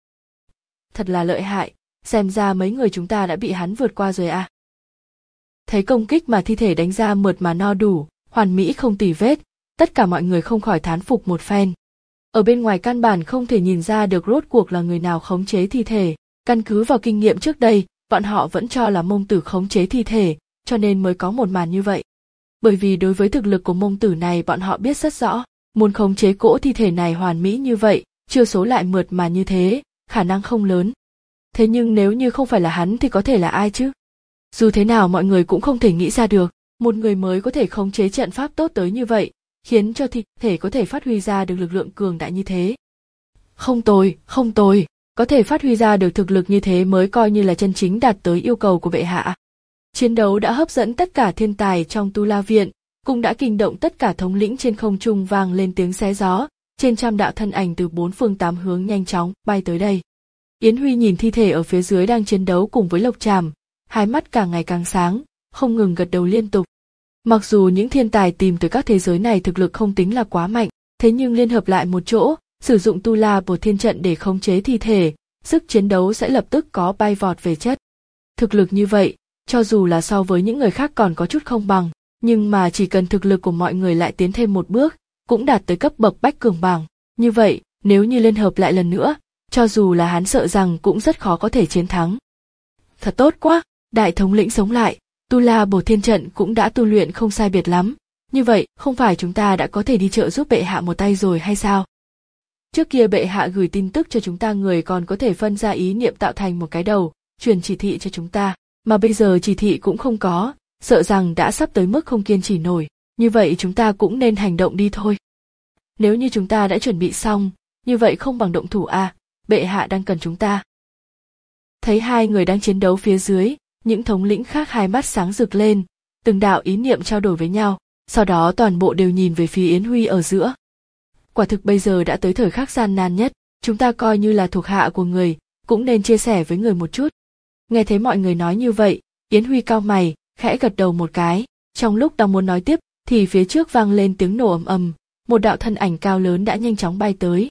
Thật là lợi hại, xem ra mấy người chúng ta đã bị hắn vượt qua rồi à. Thấy công kích mà thi thể đánh ra mượt mà no đủ, hoàn mỹ không tì vết, tất cả mọi người không khỏi thán phục một phen. Ở bên ngoài căn bản không thể nhìn ra được rốt cuộc là người nào khống chế thi thể, căn cứ vào kinh nghiệm trước đây, bọn họ vẫn cho là Mông Tử khống chế thi thể, cho nên mới có một màn như vậy. Bởi vì đối với thực lực của Mông Tử này bọn họ biết rất rõ, muốn khống chế cỗ thi thể này hoàn mỹ như vậy, chưa số lại mượt mà như thế, khả năng không lớn. Thế nhưng nếu như không phải là hắn thì có thể là ai chứ? Dù thế nào mọi người cũng không thể nghĩ ra được, một người mới có thể khống chế trận pháp tốt tới như vậy, khiến cho thi thể có thể phát huy ra được lực lượng cường đại như thế. Không tồi, không tồi, có thể phát huy ra được thực lực như thế mới coi như là chân chính đạt tới yêu cầu của bệ hạ. Chiến đấu đã hấp dẫn tất cả thiên tài trong Tu La Viện, cũng đã kinh động tất cả thống lĩnh. Trên không trung vang lên tiếng xé gió, trên trăm đạo thân ảnh từ bốn phương tám hướng nhanh chóng bay tới đây. Yến Huy nhìn thi thể ở phía dưới đang chiến đấu cùng với Lộc Trảm, hai mắt càng ngày càng sáng, không ngừng gật đầu liên tục. Mặc dù những thiên tài tìm từ các thế giới này thực lực không tính là quá mạnh, thế nhưng liên hợp lại một chỗ, sử dụng Tu La Bổ Thiên Trận để khống chế thi thể, sức chiến đấu sẽ lập tức có bay vọt về chất. Thực lực như vậy, cho dù là so với những người khác còn có chút không bằng, nhưng mà chỉ cần thực lực của mọi người lại tiến thêm một bước, cũng đạt tới cấp bậc bách cường bảng. Như vậy, nếu như liên hợp lại lần nữa, cho dù là hắn sợ rằng cũng rất khó có thể chiến thắng. Thật tốt quá, đại thống lĩnh sống lại, Tu La Bổ Thiên Trận cũng đã tu luyện không sai biệt lắm. Như vậy, không phải chúng ta đã có thể đi trợ giúp bệ hạ một tay rồi hay sao? Trước kia bệ hạ gửi tin tức cho chúng ta người còn có thể phân ra ý niệm tạo thành một cái đầu, truyền chỉ thị cho chúng ta, mà bây giờ chỉ thị cũng không có, sợ rằng đã sắp tới mức không kiên trì nổi, như vậy chúng ta cũng nên hành động đi thôi. Nếu như chúng ta đã chuẩn bị xong, như vậy không bằng động thủ à, bệ hạ đang cần chúng ta. Thấy hai người đang chiến đấu phía dưới, những thống lĩnh khác hai mắt sáng rực lên, từng đạo ý niệm trao đổi với nhau, sau đó toàn bộ đều nhìn về phía Yến Huy ở giữa. Quả thực bây giờ đã tới thời khắc gian nan nhất, chúng ta coi như là thuộc hạ của người, cũng nên chia sẻ với người một chút. Nghe thấy mọi người nói như vậy, Yến Huy cau mày, khẽ gật đầu một cái, trong lúc đang muốn nói tiếp, thì phía trước vang lên tiếng nổ ầm ầm, một đạo thân ảnh cao lớn đã nhanh chóng bay tới.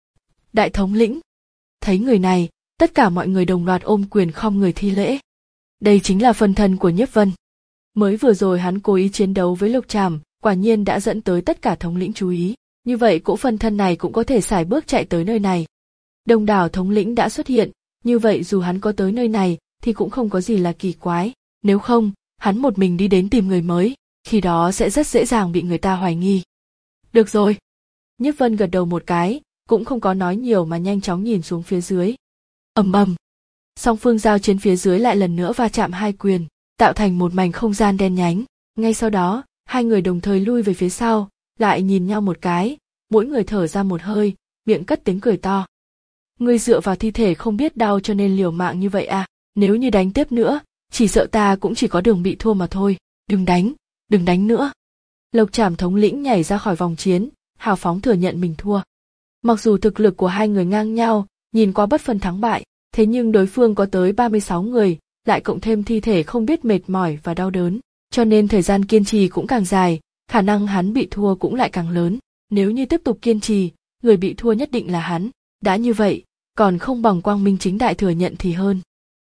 Đại thống lĩnh. Thấy người này, tất cả mọi người đồng loạt ôm quyền khom người thi lễ. Đây chính là phân thân của Nhiếp Vân. Mới vừa rồi hắn cố ý chiến đấu với Lục Trảm, quả nhiên đã dẫn tới tất cả thống lĩnh chú ý. Như vậy cỗ phân thân này cũng có thể sải bước chạy tới nơi này. Đông đảo thống lĩnh đã xuất hiện, như vậy dù hắn có tới nơi này thì cũng không có gì là kỳ quái, nếu không, hắn một mình đi đến tìm người mới, khi đó sẽ rất dễ dàng bị người ta hoài nghi. Được rồi. Nhiếp Vân gật đầu một cái, cũng không có nói nhiều mà nhanh chóng nhìn xuống phía dưới. Ầm ầm. Song phương giao chiến phía dưới lại lần nữa va chạm hai quyền, tạo thành một mảnh không gian đen nhánh. Ngay sau đó, hai người đồng thời lui về phía sau, lại nhìn nhau một cái, mỗi người thở ra một hơi, miệng cất tiếng cười to. Ngươi dựa vào thi thể không biết đau cho nên liều mạng như vậy à, nếu như đánh tiếp nữa, chỉ sợ ta cũng chỉ có đường bị thua mà thôi, đừng đánh, đừng đánh nữa. Lộc Trảm thống lĩnh nhảy ra khỏi vòng chiến, hào phóng thừa nhận mình thua. Mặc dù thực lực của hai người ngang nhau, nhìn qua bất phân thắng bại, thế nhưng đối phương có tới ba mươi sáu người, lại cộng thêm thi thể không biết mệt mỏi và đau đớn, cho nên thời gian kiên trì cũng càng dài, khả năng hắn bị thua cũng lại càng lớn. Nếu như tiếp tục kiên trì, người bị thua nhất định là hắn, đã như vậy, còn không bằng quang minh chính đại thừa nhận thì hơn.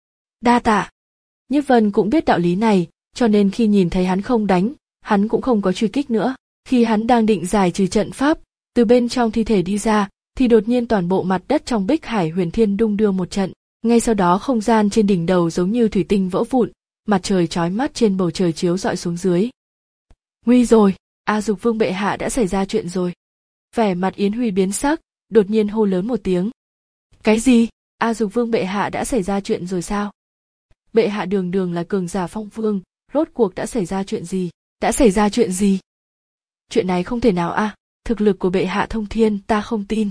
Đa tạ. Nhiếp Vân cũng biết đạo lý này, cho nên khi nhìn thấy hắn không đánh, hắn cũng không có truy kích nữa. Khi hắn đang định giải trừ trận pháp, từ bên trong thi thể đi ra, thì đột nhiên toàn bộ mặt đất trong Bích Hải Huyền Thiên đung đưa một trận, ngay sau đó không gian trên đỉnh đầu giống như thủy tinh vỡ vụn, mặt trời chói mắt trên bầu trời chiếu rọi xuống dưới. Nguy rồi, A Dục Vương bệ hạ đã xảy ra chuyện rồi. Vẻ mặt Yến Huy biến sắc, đột nhiên hô lớn một tiếng. Cái gì? A Dục Vương bệ hạ đã xảy ra chuyện rồi sao? Bệ hạ đường đường là cường giả phong vương, rốt cuộc đã xảy ra chuyện gì? Đã xảy ra chuyện gì? Chuyện này không thể nào a, à, thực lực của bệ hạ thông thiên ta không tin.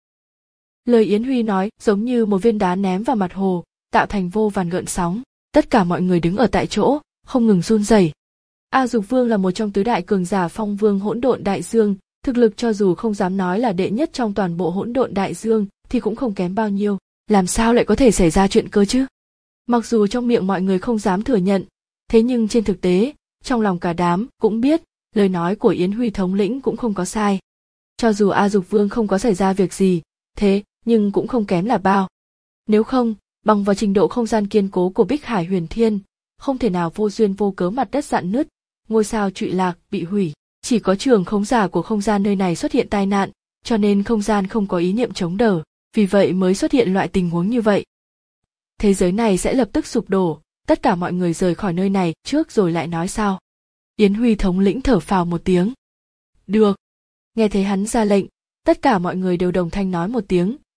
Lời Yến Huy nói giống như một viên đá ném vào mặt hồ, tạo thành vô vàn gợn sóng, tất cả mọi người đứng ở tại chỗ, không ngừng run rẩy. A Dục Vương là một trong tứ đại cường giả phong vương hỗn độn đại dương, thực lực cho dù không dám nói là đệ nhất trong toàn bộ hỗn độn đại dương, thì cũng không kém bao nhiêu, làm sao lại có thể xảy ra chuyện cơ chứ? Mặc dù trong miệng mọi người không dám thừa nhận, thế nhưng trên thực tế, trong lòng cả đám cũng biết, lời nói của Yến Huy thống lĩnh cũng không có sai. Cho dù A Dục Vương không có xảy ra việc gì, thế nhưng cũng không kém là bao. Nếu không, bằng vào trình độ không gian kiên cố của Bích Hải Huyền Thiên, không thể nào vô duyên vô cớ mặt đất rạn nứt, ngôi sao trụy lạc, bị hủy. Chỉ có trường khống giả của không gian nơi này xuất hiện tai nạn, cho nên không gian không có ý niệm chống đỡ, vì vậy mới xuất hiện loại tình huống như vậy. Thế giới này sẽ lập tức sụp đổ, tất cả mọi người rời khỏi nơi này trước rồi lại nói sao. Yến Huy thống lĩnh thở phào một tiếng. Được. Nghe thấy hắn ra lệnh, tất cả mọi người đều đồng thanh nói một tiếng,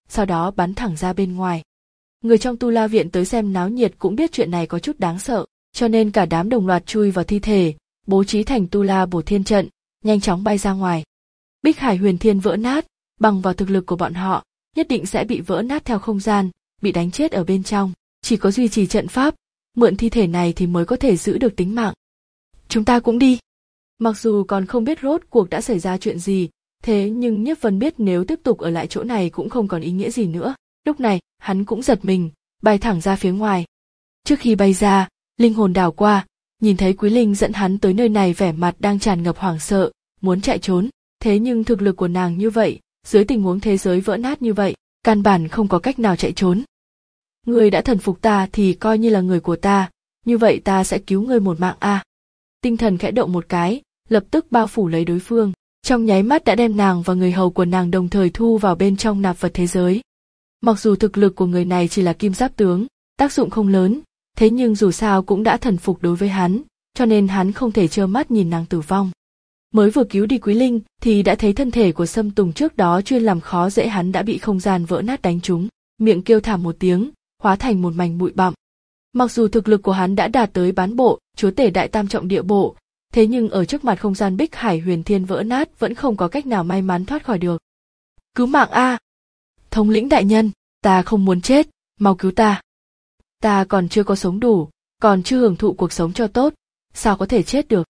sau đó bắn thẳng ra bên ngoài. Người trong Tu La viện tới xem náo nhiệt cũng biết chuyện này có chút đáng sợ, cho nên cả đám đồng loạt chui vào thi thể, bố trí thành Tu La Bổ Thiên trận, nhanh chóng bay ra ngoài. Bích Hải Huyền Thiên vỡ nát, bằng vào thực lực của bọn họ, nhất định sẽ bị vỡ nát theo không gian, bị đánh chết ở bên trong, chỉ có duy trì trận pháp, mượn thi thể này thì mới có thể giữ được tính mạng. Chúng ta cũng đi. Mặc dù còn không biết rốt cuộc đã xảy ra chuyện gì, thế nhưng Nhiếp Vân biết nếu tiếp tục ở lại chỗ này cũng không còn ý nghĩa gì nữa. Lúc này, hắn cũng giật mình, bay thẳng ra phía ngoài. Trước khi bay ra, linh hồn đảo qua, nhìn thấy Quý Linh dẫn hắn tới nơi này vẻ mặt đang tràn ngập hoảng sợ, muốn chạy trốn. Thế nhưng thực lực của nàng như vậy, dưới tình huống thế giới vỡ nát như vậy, căn bản không có cách nào chạy trốn. Ngươi đã thần phục ta thì coi như là người của ta, như vậy ta sẽ cứu ngươi một mạng a. À. Tinh thần khẽ động một cái, lập tức bao phủ lấy đối phương, trong nháy mắt đã đem nàng và người hầu của nàng đồng thời thu vào bên trong nạp vật thế giới. Mặc dù thực lực của người này chỉ là kim giáp tướng, tác dụng không lớn, thế nhưng dù sao cũng đã thần phục đối với hắn, cho nên hắn không thể trơ mắt nhìn nàng tử vong. Mới vừa cứu đi Quý Linh thì đã thấy thân thể của Sâm Tùng trước đó chuyên làm khó dễ hắn đã bị không gian vỡ nát đánh trúng, miệng kêu thảm một tiếng, hóa thành một mảnh bụi bặm. Mặc dù thực lực của hắn đã đạt tới bán bộ, chúa tể đại tam trọng địa bộ, thế nhưng ở trước mặt không gian Bích Hải Huyền Thiên vỡ nát vẫn không có cách nào may mắn thoát khỏi được. Cứu mạng a! Thống lĩnh đại nhân, ta không muốn chết, mau cứu ta. Ta còn chưa có sống đủ, còn chưa hưởng thụ cuộc sống cho tốt, sao có thể chết được?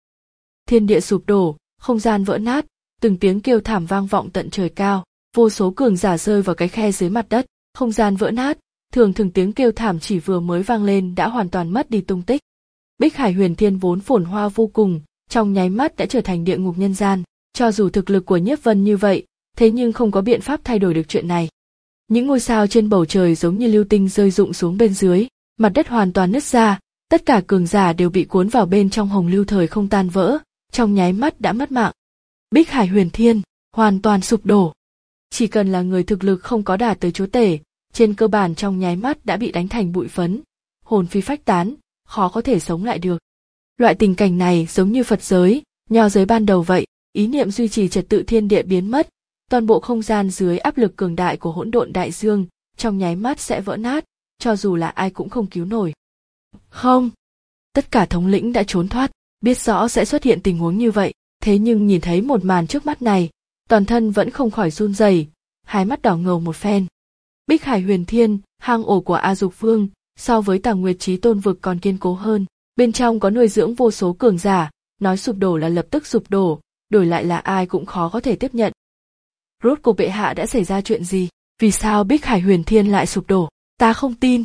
Thiên địa sụp đổ, không gian vỡ nát, từng tiếng kêu thảm vang vọng tận trời cao, vô số cường giả rơi vào cái khe dưới mặt đất, không gian vỡ nát, thường thường tiếng kêu thảm chỉ vừa mới vang lên đã hoàn toàn mất đi tung tích. Bích Hải Huyền Thiên vốn phồn hoa vô cùng, trong nháy mắt đã trở thành địa ngục nhân gian, cho dù thực lực của Nhiếp Vân như vậy, thế nhưng không có biện pháp thay đổi được chuyện này. Những ngôi sao trên bầu trời giống như lưu tinh rơi rụng xuống bên dưới, mặt đất hoàn toàn nứt ra, tất cả cường giả đều bị cuốn vào bên trong hồng lưu thời không tan vỡ, trong nháy mắt đã mất mạng. Bích Hải Huyền Thiên hoàn toàn sụp đổ. Chỉ cần là người thực lực không có đạt tới chúa tể, trên cơ bản trong nháy mắt đã bị đánh thành bụi phấn, hồn phi phách tán, khó có thể sống lại được. Loại tình cảnh này giống như Phật giới, nho giới ban đầu vậy, ý niệm duy trì trật tự thiên địa biến mất, toàn bộ không gian dưới áp lực cường đại của hỗn độn đại dương, trong nháy mắt sẽ vỡ nát, cho dù là ai cũng không cứu nổi. Không, tất cả thống lĩnh đã trốn thoát, biết rõ sẽ xuất hiện tình huống như vậy, thế nhưng nhìn thấy một màn trước mắt này, toàn thân vẫn không khỏi run rẩy, hai mắt đỏ ngầu một phen. Bích Hải Huyền Thiên, hang ổ của A Dục Vương, so với Tàng Nguyệt Chí Tôn vực còn kiên cố hơn, bên trong có nuôi dưỡng vô số cường giả, nói sụp đổ là lập tức sụp đổ, đổi lại là ai cũng khó có thể tiếp nhận. Rốt cuộc bệ hạ đã xảy ra chuyện gì? Vì sao Bích Hải Huyền Thiên lại sụp đổ? Ta không tin.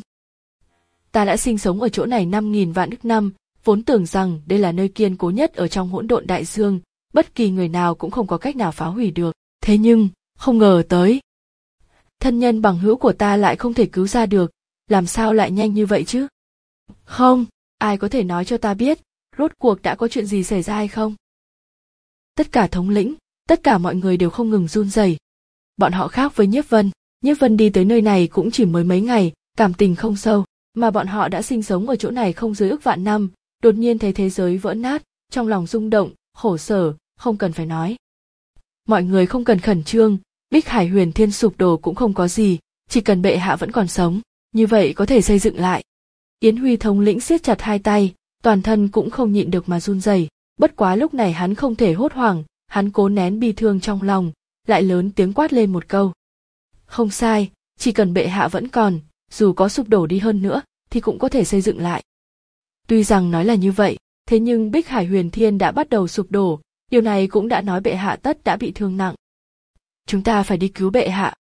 Ta đã sinh sống ở chỗ này năm nghìn vạn ức năm, vốn tưởng rằng đây là nơi kiên cố nhất ở trong hỗn độn đại dương, bất kỳ người nào cũng không có cách nào phá hủy được. Thế nhưng, không ngờ tới. Thân nhân bằng hữu của ta lại không thể cứu ra được, làm sao lại nhanh như vậy chứ? Không, ai có thể nói cho ta biết, rốt cuộc đã có chuyện gì xảy ra hay không? Tất cả thống lĩnh, tất cả mọi người đều không ngừng run rẩy. Bọn họ khác với Nhiếp Vân, Nhiếp Vân đi tới nơi này cũng chỉ mới mấy ngày, cảm tình không sâu, mà bọn họ đã sinh sống ở chỗ này không dưới ức vạn năm, đột nhiên thấy thế giới vỡ nát, trong lòng rung động, khổ sở, không cần phải nói. Mọi người không cần khẩn trương, Bích Hải Huyền Thiên sụp đổ cũng không có gì, chỉ cần bệ hạ vẫn còn sống, như vậy có thể xây dựng lại. Yến Huy thống lĩnh siết chặt hai tay, toàn thân cũng không nhịn được mà run rẩy. Bất quá lúc này hắn không thể hốt hoảng, hắn cố nén bi thương trong lòng, lại lớn tiếng quát lên một câu. Không sai, chỉ cần bệ hạ vẫn còn, dù có sụp đổ đi hơn nữa, thì cũng có thể xây dựng lại. Tuy rằng nói là như vậy, thế nhưng Bích Hải Huyền Thiên đã bắt đầu sụp đổ, điều này cũng đã nói bệ hạ tất đã bị thương nặng. Chúng ta phải đi cứu bệ hạ.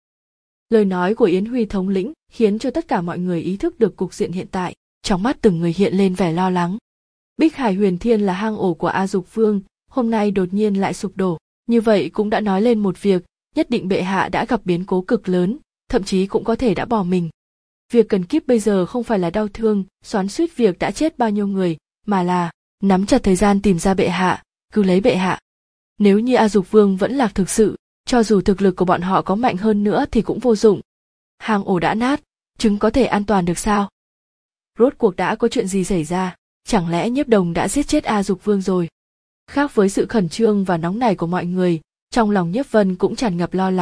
Lời nói của Yến Huy thống lĩnh khiến cho tất cả mọi người ý thức được cục diện hiện tại, trong mắt từng người hiện lên vẻ lo lắng. Bích Hải Huyền Thiên là hang ổ của A Dục Vương, hôm nay đột nhiên lại sụp đổ, như vậy cũng đã nói lên một việc, nhất định bệ hạ đã gặp biến cố cực lớn, thậm chí cũng có thể đã bỏ mình. Việc cần kíp bây giờ không phải là đau thương, xoắn xuýt việc đã chết bao nhiêu người, mà là nắm chặt thời gian tìm ra bệ hạ, cứu lấy bệ hạ. Nếu như A Dục Vương vẫn lạc thực sự, cho dù thực lực của bọn họ có mạnh hơn nữa thì cũng vô dụng. Hang ổ đã nát, trứng có thể an toàn được sao? Rốt cuộc đã có chuyện gì xảy ra? Chẳng lẽ Nhiếp Đồng đã giết chết A Dục Vương rồi? Khác với sự khẩn trương và nóng nảy của mọi người, trong lòng Nhiếp Vân cũng tràn ngập lo lắng,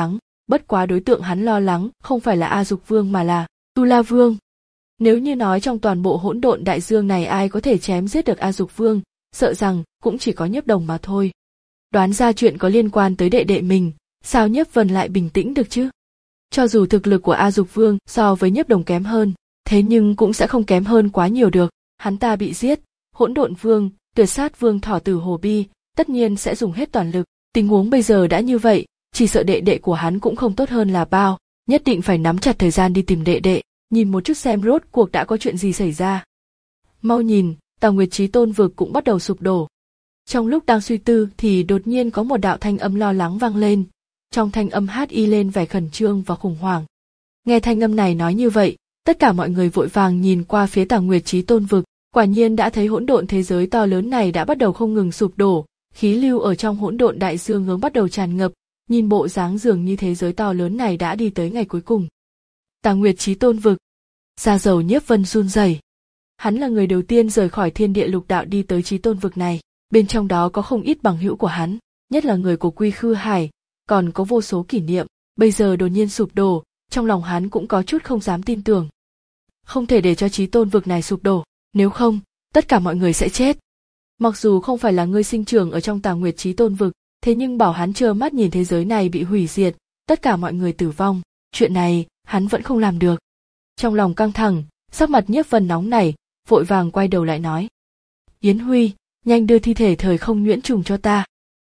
bất quá đối tượng hắn lo lắng không phải là A Dục Vương mà là Tu La Vương. Nếu như nói trong toàn bộ hỗn độn đại dương này ai có thể chém giết được A Dục Vương, sợ rằng cũng chỉ có Nhiếp Đồng mà thôi. Đoán ra chuyện có liên quan tới đệ đệ mình, sao Nhiếp Vân lại bình tĩnh được chứ? Cho dù thực lực của A Dục Vương so với Nhiếp Đồng kém hơn, thế nhưng cũng sẽ không kém hơn quá nhiều được. Hắn ta bị giết, Hỗn Độn Vương, Tuyệt Sát Vương Thỏ Tử Hồ Bi, tất nhiên sẽ dùng hết toàn lực. Tình huống bây giờ đã như vậy, chỉ sợ đệ đệ của hắn cũng không tốt hơn là bao, nhất định phải nắm chặt thời gian đi tìm đệ đệ, nhìn một chút xem rốt cuộc đã có chuyện gì xảy ra. Mau nhìn, Tào Nguyệt Chí Tôn vực cũng bắt đầu sụp đổ. Trong lúc đang suy tư thì đột nhiên có một đạo thanh âm lo lắng vang lên, trong thanh âm hát y lên vẻ khẩn trương và khủng hoảng. Nghe thanh âm này nói như vậy, tất cả mọi người vội vàng nhìn qua phía Tào Nguyệt Chí Tôn vực, quả nhiên đã thấy hỗn độn thế giới to lớn này đã bắt đầu không ngừng sụp đổ, khí lưu ở trong hỗn độn đại dương hướng bắt đầu tràn ngập, nhìn bộ dáng dường như thế giới to lớn này đã đi tới ngày cuối cùng. Tào Nguyệt Chí Tôn vực, da dầu Nhiếp Vân run rẩy. Hắn là người đầu tiên rời khỏi thiên địa lục đạo đi tới Chí Tôn vực này, bên trong đó có không ít bằng hữu của hắn, nhất là người của Quy Khư Hải, còn có vô số kỷ niệm, bây giờ đột nhiên sụp đổ, trong lòng hắn cũng có chút không dám tin tưởng. Không thể để cho Chí Tôn vực này sụp đổ, nếu không, tất cả mọi người sẽ chết. Mặc dù không phải là người sinh trưởng ở trong Tào Nguyệt Chí Tôn vực, thế nhưng bảo hắn trơ mắt nhìn thế giới này bị hủy diệt, tất cả mọi người tử vong, chuyện này hắn vẫn không làm được. Trong lòng căng thẳng, sắc mặt Nhiếp Vân nóng nảy, vội vàng quay đầu lại nói: Yến Huy, nhanh đưa thi thể Thời Không Nhuyễn Trùng cho ta.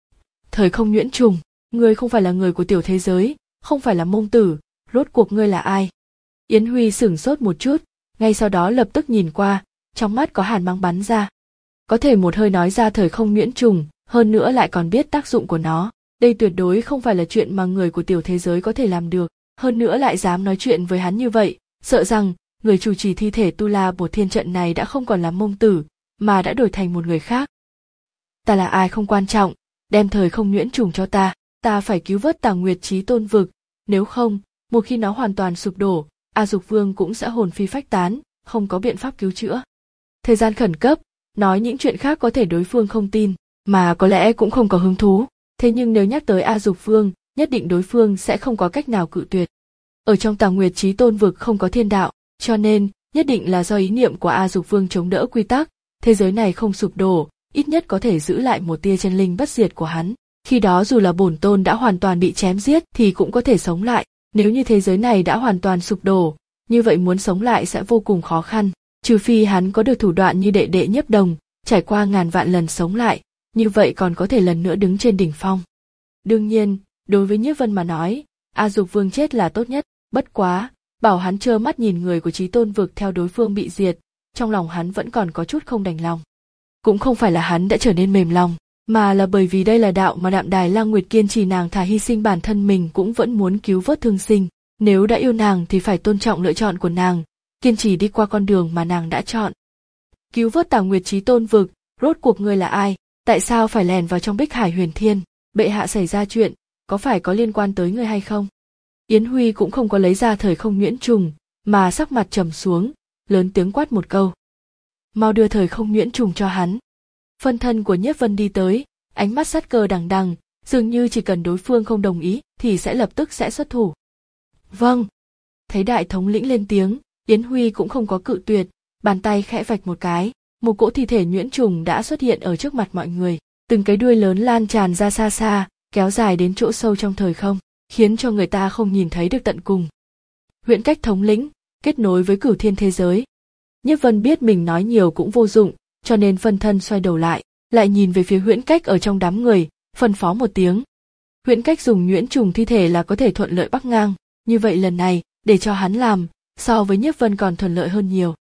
Thời Không Nhuyễn Trùng, ngươi không phải là người của tiểu thế giới, không phải là Mông Tử, rốt cuộc ngươi là ai? Yến Huy sửng sốt một chút, ngay sau đó lập tức nhìn qua, trong mắt có hàn mang bắn ra. Có thể một hơi nói ra Thời Không Nhuyễn Trùng, hơn nữa lại còn biết tác dụng của nó, đây tuyệt đối không phải là chuyện mà người của tiểu thế giới có thể làm được, hơn nữa lại dám nói chuyện với hắn như vậy, sợ rằng người chủ trì thi thể Tu La Bổ Thiên trận này đã không còn là Mông Tử, mà đã đổi thành một người khác. Ta là ai không quan trọng, đem Thời Không Nhuyễn Trùng cho ta, ta phải cứu vớt Tào Nguyệt Chí Tôn vực, nếu không, một khi nó hoàn toàn sụp đổ, A Dục Vương cũng sẽ hồn phi phách tán, không có biện pháp cứu chữa. Thời gian khẩn cấp, nói những chuyện khác có thể đối phương không tin, mà có lẽ cũng không có hứng thú, thế nhưng nếu nhắc tới A Dục Vương, nhất định đối phương sẽ không có cách nào cự tuyệt. Ở trong Tào Nguyệt Chí Tôn vực không có thiên đạo, cho nên, nhất định là do ý niệm của A Dục Vương chống đỡ quy tắc, thế giới này không sụp đổ, ít nhất có thể giữ lại một tia chân linh bất diệt của hắn. Khi đó dù là bổn tôn đã hoàn toàn bị chém giết thì cũng có thể sống lại, nếu như thế giới này đã hoàn toàn sụp đổ, như vậy muốn sống lại sẽ vô cùng khó khăn, trừ phi hắn có được thủ đoạn như đệ đệ Nhiếp Đồng, trải qua ngàn vạn lần sống lại, như vậy còn có thể lần nữa đứng trên đỉnh phong. Đương nhiên, đối với Nhiếp Vân mà nói, A Dục Vương chết là tốt nhất, bất quá, bảo hắn trơ mắt nhìn người của Chí Tôn vực theo đối phương bị diệt, trong lòng hắn vẫn còn có chút không đành lòng. Cũng không phải là hắn đã trở nên mềm lòng, mà là bởi vì đây là đạo mà Đạm Đài Lang Nguyệt kiên trì, nàng thà hy sinh bản thân mình cũng vẫn muốn cứu vớt thương sinh, nếu đã yêu nàng thì phải tôn trọng lựa chọn của nàng, kiên trì đi qua con đường mà nàng đã chọn. Cứu vớt Tào Nguyệt Chí Tôn vực, rốt cuộc ngươi là ai, tại sao phải lèn vào trong Bích Hải Huyền Thiên, bệ hạ xảy ra chuyện, có phải có liên quan tới ngươi hay không? Yến Huy cũng không có lấy ra Thời Không Nhuyễn Trùng, mà sắc mặt trầm xuống, lớn tiếng quát một câu: Mau đưa Thời Không Nhuyễn Trùng cho hắn. Phân thân của Nhiếp Vân đi tới, ánh mắt sát cơ đằng đằng, dường như chỉ cần đối phương không đồng ý thì sẽ lập tức sẽ xuất thủ. Vâng. Thấy đại thống lĩnh lên tiếng, Yến Huy cũng không có cự tuyệt, bàn tay khẽ vạch một cái, một cỗ thi thể nhuyễn trùng đã xuất hiện ở trước mặt mọi người, từng cái đuôi lớn lan tràn ra xa xa, kéo dài đến chỗ sâu trong thời không, khiến cho người ta không nhìn thấy được tận cùng. Huyễn Cách thống lĩnh, kết nối với Cửu Thiên thế giới. Nhiếp Vân biết mình nói nhiều cũng vô dụng, cho nên phân thân xoay đầu lại, lại nhìn về phía Huyễn Cách ở trong đám người, phân phó một tiếng. Huyễn Cách dùng nhuyễn trùng thi thể là có thể thuận lợi bắc ngang, như vậy lần này, để cho hắn làm, so với Nhiếp Vân còn thuận lợi hơn nhiều.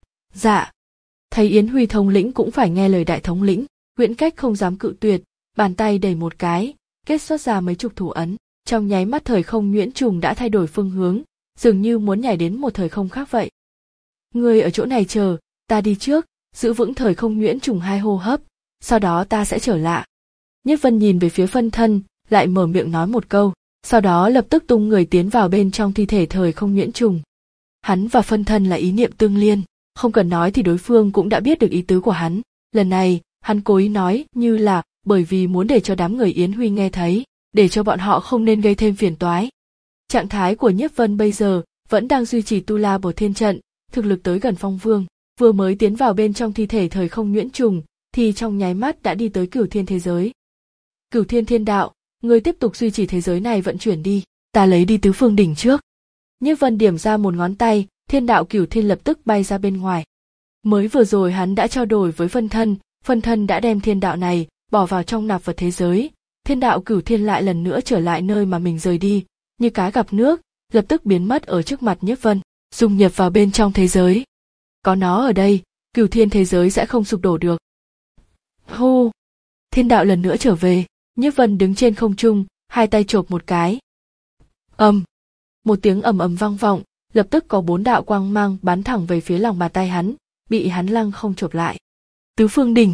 Dạ. Thấy Yến Huy thống lĩnh cũng phải nghe lời đại thống lĩnh, Huyễn Cách không dám cự tuyệt, bàn tay đẩy một cái, kết xuất ra mấy chục thủ ấn, trong nháy mắt thời không nhuyễn trùng đã thay đổi phương hướng, dường như muốn nhảy đến một thời không khác vậy. Ngươi ở chỗ này chờ, ta đi trước, giữ vững thời không nhuyễn trùng hai hô hấp, sau đó ta sẽ trở lại. Nhiếp Vân nhìn về phía phân thân, lại mở miệng nói một câu, sau đó lập tức tung người tiến vào bên trong thi thể thời không nhuyễn trùng. Hắn và phân thân là ý niệm tương liên, không cần nói thì đối phương cũng đã biết được ý tứ của hắn. Lần này, hắn cố ý nói như là bởi vì muốn để cho đám người Yến Huy nghe thấy, để cho bọn họ không nên gây thêm phiền toái, Trạng thái của Nhiếp Vân bây giờ vẫn đang duy trì tu la bổ thiên trận, thực lực tới gần phong vương, vừa mới tiến vào bên trong thi thể thời không nhuyễn trùng, thì trong nháy mắt đã đi tới cửu thiên thế giới. Cửu thiên thiên đạo, ngươi tiếp tục duy trì thế giới này vận chuyển đi, ta lấy đi tứ phương đỉnh trước. Nhiếp Vân điểm ra một ngón tay, thiên đạo cửu thiên lập tức bay ra bên ngoài. Mới vừa rồi hắn đã trao đổi với phân thân, phân thân đã đem thiên đạo này bỏ vào trong nạp vật thế giới, thiên đạo cửu thiên lại lần nữa trở lại nơi mà mình rời đi, như cá gặp nước, lập tức biến mất ở trước mặt Nhiếp Vân, dung nhập vào bên trong thế giới. Có nó ở đây, cửu thiên thế giới sẽ không sụp đổ được. Hô! Thiên đạo lần nữa trở về, Nhiếp Vân đứng trên không trung, hai tay chộp một cái. Ầm! Một tiếng ầm ầm vang vọng, lập tức có bốn đạo quang mang bắn thẳng về phía lòng bàn tay hắn, bị hắn lăng không chộp lại. Tứ phương đỉnh!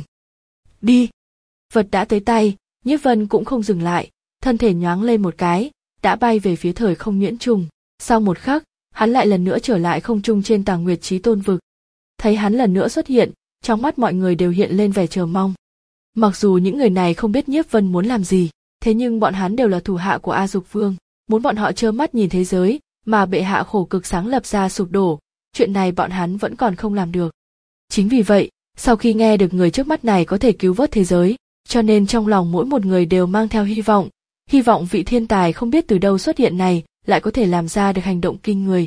Đi! Vật đã tới tay, Nhiếp Vân cũng không dừng lại, thân thể nhoáng lên một cái, đã bay về phía thời không nhuyễn trùng. Sau một khắc, hắn lại lần nữa trở lại không trung trên Tàng Nguyệt Chí Tôn vực. Thấy hắn lần nữa xuất hiện, trong mắt mọi người đều hiện lên vẻ chờ mong. Mặc dù những người này không biết Nhiếp Vân muốn làm gì, thế nhưng bọn hắn đều là thủ hạ của A Dục Vương, muốn bọn họ trơ mắt nhìn thế giới mà bệ hạ khổ cực sáng lập ra sụp đổ, chuyện này bọn hắn vẫn còn không làm được. Chính vì vậy, sau khi nghe được người trước mắt này có thể cứu vớt thế giới, cho nên trong lòng mỗi một người đều mang theo hy vọng, hy vọng vị thiên tài không biết từ đâu xuất hiện này lại có thể làm ra được hành động kinh người.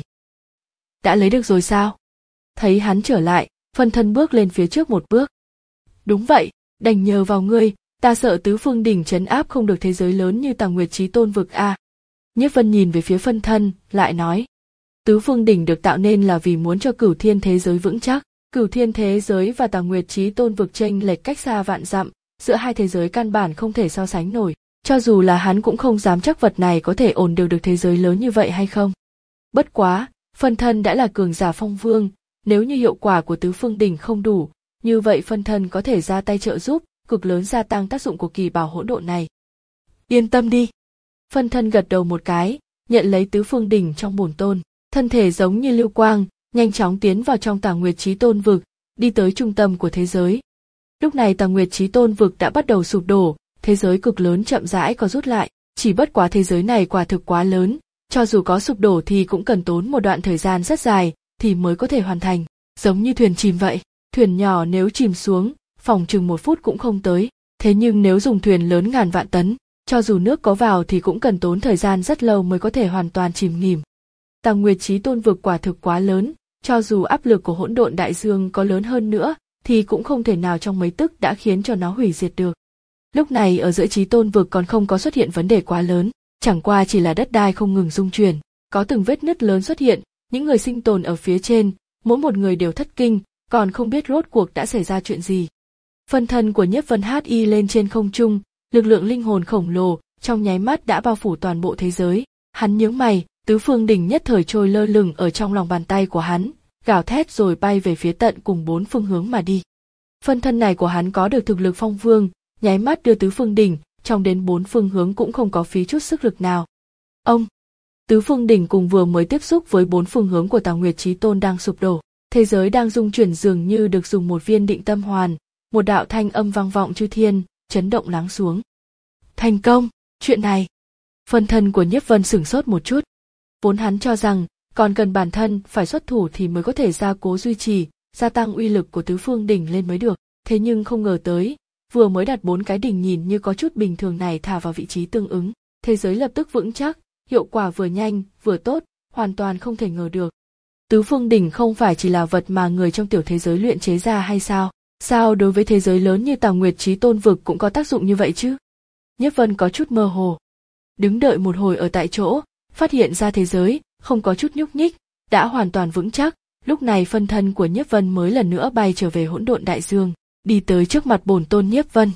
Đã lấy được rồi sao? Thấy hắn trở lại, phân thân bước lên phía trước một bước. Đúng vậy, đành nhờ vào ngươi, ta sợ tứ phương đỉnh trấn áp không được thế giới lớn như Tàng Nguyệt Chí Tôn vực a. Nhiếp Vân nhìn về phía phân thân, lại nói. Tứ phương đỉnh được tạo nên là vì muốn cho cửu thiên thế giới vững chắc, cửu thiên thế giới và Tàng Nguyệt Chí Tôn vực chênh lệch cách xa vạn dặm, giữa hai thế giới căn bản không thể so sánh nổi, cho dù là hắn cũng không dám chắc vật này có thể ổn đều được thế giới lớn như vậy hay không. Bất quá, phân thân đã là cường giả phong vương, nếu như hiệu quả của tứ phương đỉnh không đủ, như vậy phân thân có thể ra tay trợ giúp, cực lớn gia tăng tác dụng của kỳ bảo hỗn độn này. Yên tâm đi. Phân thân gật đầu một cái, nhận lấy tứ phương đỉnh trong bổn tôn, thân thể giống như lưu quang, nhanh chóng tiến vào trong Tàng Nguyệt Chí Tôn vực, đi tới trung tâm của thế giới. Lúc này Tàng Nguyệt Chí Tôn vực đã bắt đầu sụp đổ, thế giới cực lớn chậm rãi có rút lại, chỉ bất quá thế giới này quả thực quá lớn, cho dù có sụp đổ thì cũng cần tốn một đoạn thời gian rất dài thì mới có thể hoàn thành, giống như thuyền chìm vậy, thuyền nhỏ nếu chìm xuống, phòng chừng một phút cũng không tới, thế nhưng nếu dùng thuyền lớn ngàn vạn tấn, cho dù nước có vào thì cũng cần tốn thời gian rất lâu mới có thể hoàn toàn chìm nghỉm. Tàng Nguyệt Chí Tôn vực quả thực quá lớn, cho dù áp lực của hỗn độn đại dương có lớn hơn nữa, thì cũng không thể nào trong mấy tức đã khiến cho nó hủy diệt được. Lúc này ở giữa Chí Tôn vực còn không có xuất hiện vấn đề quá lớn, chẳng qua chỉ là đất đai không ngừng rung chuyển, có từng vết nứt lớn xuất hiện, những người sinh tồn ở phía trên, mỗi một người đều thất kinh, còn không biết rốt cuộc đã xảy ra chuyện gì. Phân thân của Nhiếp Vân hát y lên trên không trung, lực lượng linh hồn khổng lồ trong nháy mắt đã bao phủ toàn bộ thế giới. Hắn nhướng mày, tứ phương đỉnh nhất thời trôi lơ lửng ở trong lòng bàn tay của hắn, gào thét rồi bay về phía tận cùng bốn phương hướng mà đi. Phân thân này của hắn có được thực lực phong vương, nháy mắt đưa tứ phương đỉnh trong đến bốn phương hướng cũng không có phí chút sức lực nào. Ông, tứ phương đỉnh cùng vừa mới tiếp xúc với bốn phương hướng của Tàng Nguyệt Chí Tôn đang sụp đổ, thế giới đang rung chuyển dường như được dùng một viên định tâm hoàn, một đạo thanh âm vang vọng chư thiên, chấn động lắng xuống. Thành công, chuyện này. Phân thân của Nhiếp Vân sửng sốt một chút. Vốn hắn cho rằng còn cần bản thân phải xuất thủ thì mới có thể gia cố duy trì, gia tăng uy lực của tứ phương đỉnh lên mới được, thế nhưng không ngờ tới, vừa mới đặt bốn cái đỉnh nhìn như có chút bình thường này thả vào vị trí tương ứng, thế giới lập tức vững chắc, hiệu quả vừa nhanh, vừa tốt, hoàn toàn không thể ngờ được. Tứ phương đỉnh không phải chỉ là vật mà người trong tiểu thế giới luyện chế ra hay sao? Sao đối với thế giới lớn như Tàng Nguyệt Chí Tôn vực cũng có tác dụng như vậy chứ? Nhiếp Vân có chút mơ hồ. Đứng đợi một hồi ở tại chỗ, phát hiện ra thế giới không có chút nhúc nhích, đã hoàn toàn vững chắc, lúc này phân thân của Nhiếp Vân mới lần nữa bay trở về hỗn độn đại dương, đi tới trước mặt bổn tôn Nhiếp Vân.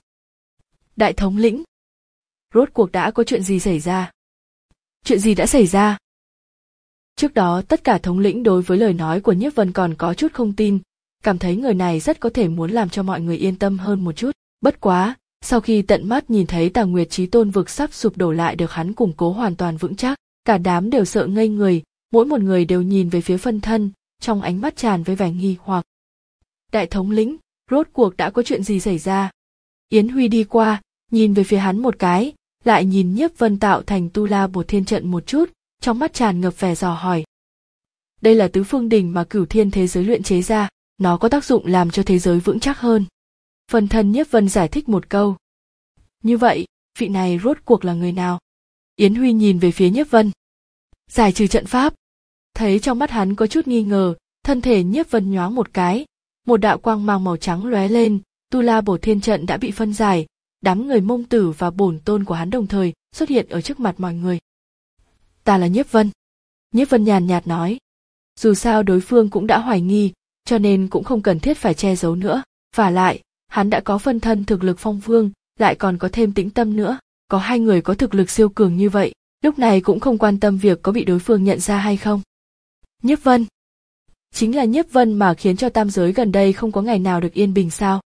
Đại thống lĩnh, rốt cuộc đã có chuyện gì xảy ra? Chuyện gì đã xảy ra? Trước đó tất cả thống lĩnh đối với lời nói của Nhiếp Vân còn có chút không tin, cảm thấy người này rất có thể muốn làm cho mọi người yên tâm hơn một chút. Bất quá, sau khi tận mắt nhìn thấy Tàng Nguyệt Chí Tôn vực sắp sụp đổ lại được hắn củng cố hoàn toàn vững chắc, cả đám đều sợ ngây người, mỗi một người đều nhìn về phía phân thân, trong ánh mắt tràn với vẻ nghi hoặc. Đại thống lĩnh, rốt cuộc đã có chuyện gì xảy ra? Yến Huy đi qua, nhìn về phía hắn một cái, lại nhìn Nhiếp Vân tạo thành tu la bổ thiên trận một chút, trong mắt tràn ngập vẻ dò hỏi. Đây là tứ phương đỉnh mà Cửu Thiên thế giới luyện chế ra, nó có tác dụng làm cho thế giới vững chắc hơn. Phân thân Nhiếp Vân giải thích một câu. Như vậy, vị này rốt cuộc là người nào? Yến Huy nhìn về phía Nhiếp Vân. Giải trừ trận pháp. Thấy trong mắt hắn có chút nghi ngờ, thân thể Nhiếp Vân nhoáng một cái, một đạo quang mang màu trắng lóe lên, Tu La Bổ Thiên trận đã bị phân giải, đám người Mông Tử và bổn tôn của hắn đồng thời xuất hiện ở trước mặt mọi người. Ta là Nhiếp Vân. Nhiếp Vân nhàn nhạt nói. Dù sao đối phương cũng đã hoài nghi, cho nên cũng không cần thiết phải che giấu nữa. Vả lại, hắn đã có phân thân thực lực phong vương, lại còn có thêm Tĩnh Tâm nữa, có hai người có thực lực siêu cường như vậy, lúc này cũng không quan tâm việc có bị đối phương nhận ra hay không. Nhiếp Vân. Chính là Nhiếp Vân mà khiến cho tam giới gần đây không có ngày nào được yên bình sao?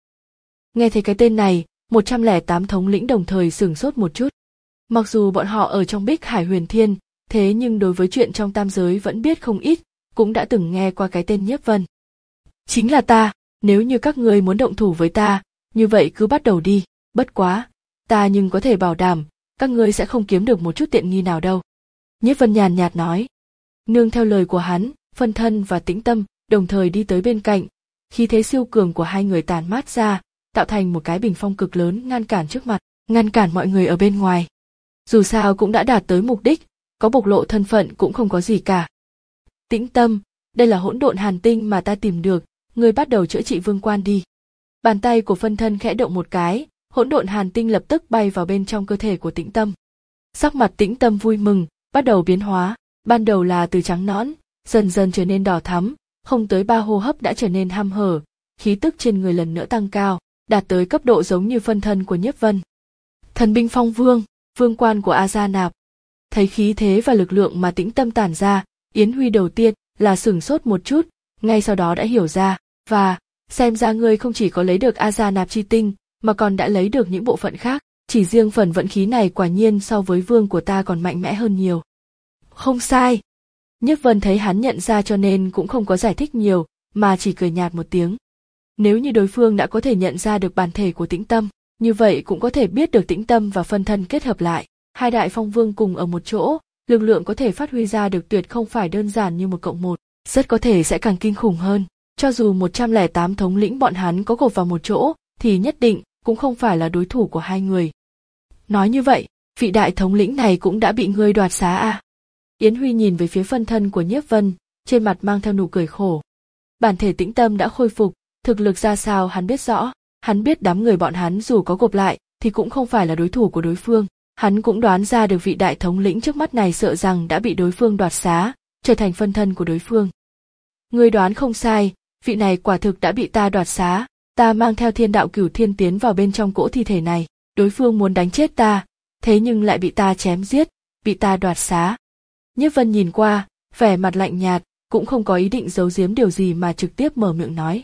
Nghe thấy cái tên này, một trăm lẻ tám thống lĩnh đồng thời sửng sốt một chút. Mặc dù bọn họ ở trong Bích Hải Huyền Thiên, thế nhưng đối với chuyện trong tam giới vẫn biết không ít, cũng đã từng nghe qua cái tên Nhiếp Vân. Chính là ta, nếu như các ngươi muốn động thủ với ta, như vậy cứ bắt đầu đi, bất quá, ta nhưng có thể bảo đảm, các ngươi sẽ không kiếm được một chút tiện nghi nào đâu. Nhiếp Vân nhàn nhạt nói. Nương theo lời của hắn, phân thân và Tĩnh Tâm đồng thời đi tới bên cạnh, khí thế siêu cường của hai người tản mát ra, tạo thành một cái bình phong cực lớn ngăn cản trước mặt, ngăn cản mọi người ở bên ngoài. Dù sao cũng đã đạt tới mục đích, có bộc lộ thân phận cũng không có gì cả. Tĩnh Tâm, đây là hỗn độn hàn tinh mà ta tìm được, ngươi bắt đầu chữa trị vương quan đi. Bàn tay của phân thân khẽ động một cái, hỗn độn hàn tinh lập tức bay vào bên trong cơ thể của Tĩnh Tâm. Sắc mặt Tĩnh Tâm vui mừng, bắt đầu biến hóa, ban đầu là từ trắng nõn, dần dần trở nên đỏ thắm, không tới ba hô hấp đã trở nên hăm hở, khí tức trên người lần nữa tăng cao, đạt tới cấp độ giống như phân thân của Nhiếp Vân. Thần binh phong vương, vương quan của A Gia Nạp. Thấy khí thế và lực lượng mà Tĩnh Tâm tản ra, Yến Huy đầu tiên là sửng sốt một chút, ngay sau đó đã hiểu ra, và xem ra ngươi không chỉ có lấy được A Gia Nạp chi tinh, mà còn đã lấy được những bộ phận khác, chỉ riêng phần vận khí này quả nhiên so với vương của ta còn mạnh mẽ hơn nhiều. Không sai. Nhiếp Vân thấy hắn nhận ra cho nên cũng không có giải thích nhiều, mà chỉ cười nhạt một tiếng. Nếu như đối phương đã có thể nhận ra được bản thể của Tĩnh Tâm, như vậy cũng có thể biết được Tĩnh Tâm và phân thân kết hợp lại, hai đại phong vương cùng ở một chỗ, lực lượng có thể phát huy ra được tuyệt không phải đơn giản như một cộng một, rất có thể sẽ càng kinh khủng hơn. Cho dù một trăm lẻ tám thống lĩnh bọn hắn có gộp vào một chỗ, thì nhất định cũng không phải là đối thủ của hai người. Nói như vậy, vị đại thống lĩnh này cũng đã bị ngươi đoạt xá à? Yến Huy nhìn về phía phân thân của Nhiếp Vân, trên mặt mang theo nụ cười khổ. Bản thể Tĩnh Tâm đã khôi phục, thực lực ra sao hắn biết rõ, hắn biết đám người bọn hắn dù có gộp lại thì cũng không phải là đối thủ của đối phương. Hắn cũng đoán ra được vị đại thống lĩnh trước mắt này sợ rằng đã bị đối phương đoạt xá, trở thành phân thân của đối phương. Ngươi đoán không sai, vị này quả thực đã bị ta đoạt xá, ta mang theo thiên đạo cửu thiên tiến vào bên trong cỗ thi thể này, đối phương muốn đánh chết ta, thế nhưng lại bị ta chém giết, bị ta đoạt xá. Nhiếp Vân nhìn qua, vẻ mặt lạnh nhạt, cũng không có ý định giấu giếm điều gì mà trực tiếp mở miệng nói.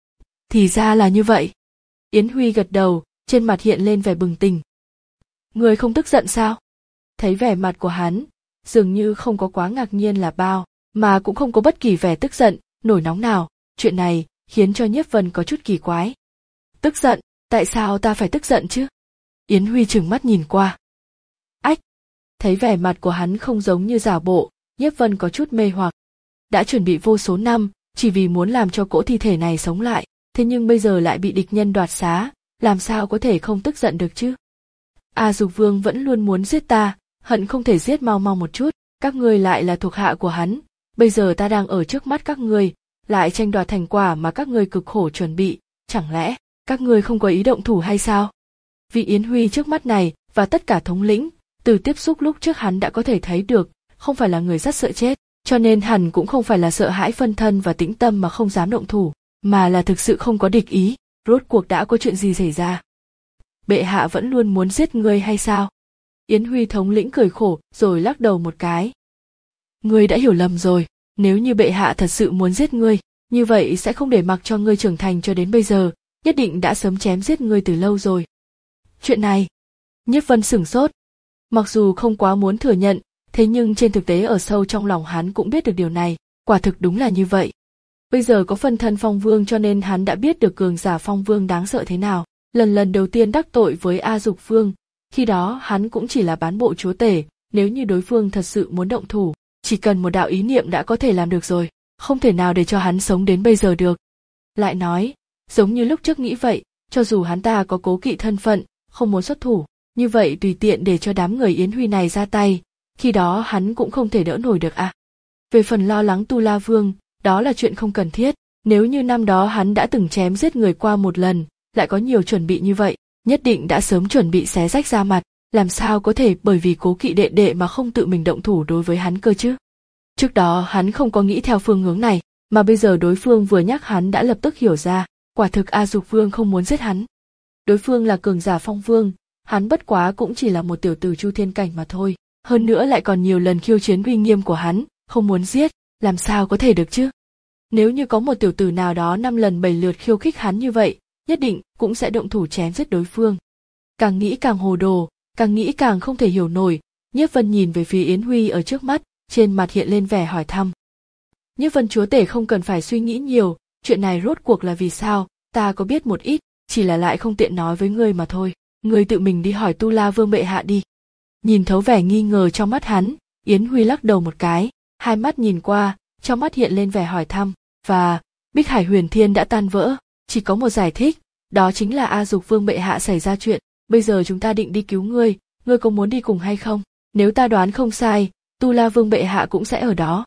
Thì ra là như vậy. Yến Huy gật đầu, trên mặt hiện lên vẻ bừng tỉnh. Ngươi không tức giận sao? Thấy vẻ mặt của hắn, dường như không có quá ngạc nhiên là bao, mà cũng không có bất kỳ vẻ tức giận, nổi nóng nào. Chuyện này khiến cho Nhiếp Vân có chút kỳ quái. Tức giận? Tại sao ta phải tức giận chứ? Yến Huy trừng mắt nhìn qua. Ách! Thấy vẻ mặt của hắn không giống như giả bộ, Nhiếp Vân có chút mê hoặc. Đã chuẩn bị vô số năm, chỉ vì muốn làm cho cỗ thi thể này sống lại, thế nhưng bây giờ lại bị địch nhân đoạt xá, làm sao có thể không tức giận được chứ? A Dục Vương vẫn luôn muốn giết ta, hận không thể giết mau mau một chút, các ngươi lại là thuộc hạ của hắn, bây giờ ta đang ở trước mắt các ngươi, lại tranh đoạt thành quả mà các ngươi cực khổ chuẩn bị, chẳng lẽ các ngươi không có ý động thủ hay sao? Vị Yến Huy trước mắt này và tất cả thống lĩnh, từ tiếp xúc lúc trước hắn đã có thể thấy được, không phải là người rất sợ chết, cho nên hẳn cũng không phải là sợ hãi phân thân và Tĩnh Tâm mà không dám động thủ, mà là thực sự không có địch ý. Rốt cuộc đã có chuyện gì xảy ra? Bệ hạ vẫn luôn muốn giết ngươi hay sao? Yến Huy thống lĩnh cười khổ rồi lắc đầu một cái. Ngươi đã hiểu lầm rồi, nếu như bệ hạ thật sự muốn giết ngươi, như vậy sẽ không để mặc cho ngươi trưởng thành cho đến bây giờ, nhất định đã sớm chém giết ngươi từ lâu rồi. Chuyện này, Nhiếp Vân sửng sốt. Mặc dù không quá muốn thừa nhận, thế nhưng trên thực tế ở sâu trong lòng hắn cũng biết được điều này, quả thực đúng là như vậy. Bây giờ có phân thân phong vương cho nên hắn đã biết được cường giả phong vương đáng sợ thế nào. Lần lần đầu tiên đắc tội với A Dục Vương, khi đó hắn cũng chỉ là bán bộ chúa tể, nếu như đối phương thật sự muốn động thủ, chỉ cần một đạo ý niệm đã có thể làm được rồi, không thể nào để cho hắn sống đến bây giờ được. Lại nói, giống như lúc trước nghĩ vậy, cho dù hắn ta có cố kỵ thân phận, không muốn xuất thủ, như vậy tùy tiện để cho đám người Yến Huy này ra tay, khi đó hắn cũng không thể đỡ nổi được à. Về phần lo lắng Tu La Vương, đó là chuyện không cần thiết, nếu như năm đó hắn đã từng chém giết người qua một lần, lại có nhiều chuẩn bị như vậy, nhất định đã sớm chuẩn bị xé rách da mặt, làm sao có thể bởi vì cố kỵ đệ đệ mà không tự mình động thủ đối với hắn cơ chứ. Trước đó hắn không có nghĩ theo phương hướng này, mà bây giờ đối phương vừa nhắc hắn đã lập tức hiểu ra, quả thực A Dục Vương không muốn giết hắn. Đối phương là cường giả phong vương, hắn bất quá cũng chỉ là một tiểu tử Chu Thiên cảnh mà thôi, hơn nữa lại còn nhiều lần khiêu chiến uy nghiêm của hắn, không muốn giết, làm sao có thể được chứ. Nếu như có một tiểu tử nào đó năm lần bảy lượt khiêu khích hắn như vậy, nhất định cũng sẽ động thủ chém giết đối phương. Càng nghĩ càng hồ đồ, càng nghĩ càng không thể hiểu nổi, Nhiếp Vân nhìn về phía Yến Huy ở trước mắt, trên mặt hiện lên vẻ hỏi thăm. Nhiếp Vân chúa tể không cần phải suy nghĩ nhiều, chuyện này rốt cuộc là vì sao, ta có biết một ít, chỉ là lại không tiện nói với ngươi mà thôi, ngươi tự mình đi hỏi Tu La Vương bệ hạ đi. Nhìn thấu vẻ nghi ngờ trong mắt hắn, Yến Huy lắc đầu một cái, hai mắt nhìn qua, trong mắt hiện lên vẻ hỏi thăm, và Bích Hải Huyền Thiên đã tan vỡ, chỉ có một giải thích, đó chính là A Dục Vương bệ hạ xảy ra chuyện, bây giờ chúng ta định đi cứu ngươi, ngươi có muốn đi cùng hay không? Nếu ta đoán không sai, Tu La Vương bệ hạ cũng sẽ ở đó.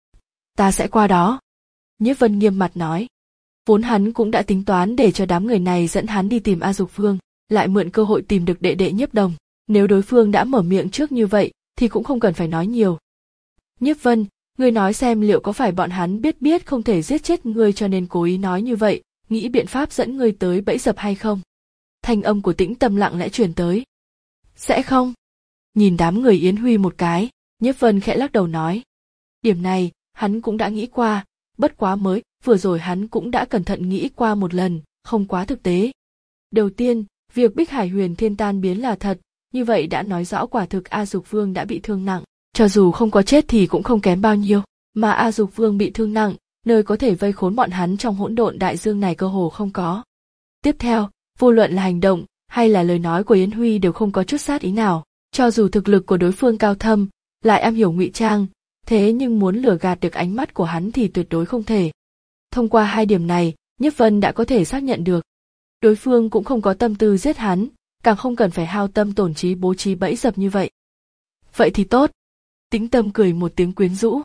Ta sẽ qua đó. Nhiếp Vân nghiêm mặt nói. Vốn hắn cũng đã tính toán để cho đám người này dẫn hắn đi tìm A Dục Vương, lại mượn cơ hội tìm được đệ đệ Nhiếp Đồng. Nếu đối phương đã mở miệng trước như vậy, thì cũng không cần phải nói nhiều. Nhiếp Vân, ngươi nói xem liệu có phải bọn hắn biết biết không thể giết chết ngươi cho nên cố ý nói như vậy, nghĩ biện pháp dẫn ngươi tới bẫy dập hay không? Thanh âm của Tĩnh Tâm lặng lẽ truyền tới. Sẽ không. Nhìn đám người Yến Huy một cái, Nhiếp Vân khẽ lắc đầu nói. Điểm này, hắn cũng đã nghĩ qua, bất quá mới, vừa rồi hắn cũng đã cẩn thận nghĩ qua một lần, không quá thực tế. Đầu tiên, việc Bích Hải Huyền Thiên tan biến là thật, như vậy đã nói rõ quả thực A Dục Vương đã bị thương nặng, cho dù không có chết thì cũng không kém bao nhiêu, mà A Dục Vương bị thương nặng, nơi có thể vây khốn bọn hắn trong hỗn độn đại dương này cơ hồ không có. Tiếp theo, vô luận là hành động hay là lời nói của Yến Huy đều không có chút sát ý nào, cho dù thực lực của đối phương cao thâm, lại am hiểu ngụy trang, thế nhưng muốn lừa gạt được ánh mắt của hắn thì tuyệt đối không thể. Thông qua hai điểm này, Nhiếp Vân đã có thể xác nhận được. Đối phương cũng không có tâm tư giết hắn, càng không cần phải hao tâm tổn trí bố trí bẫy dập như vậy. Vậy thì tốt. Tĩnh Tâm cười một tiếng quyến rũ.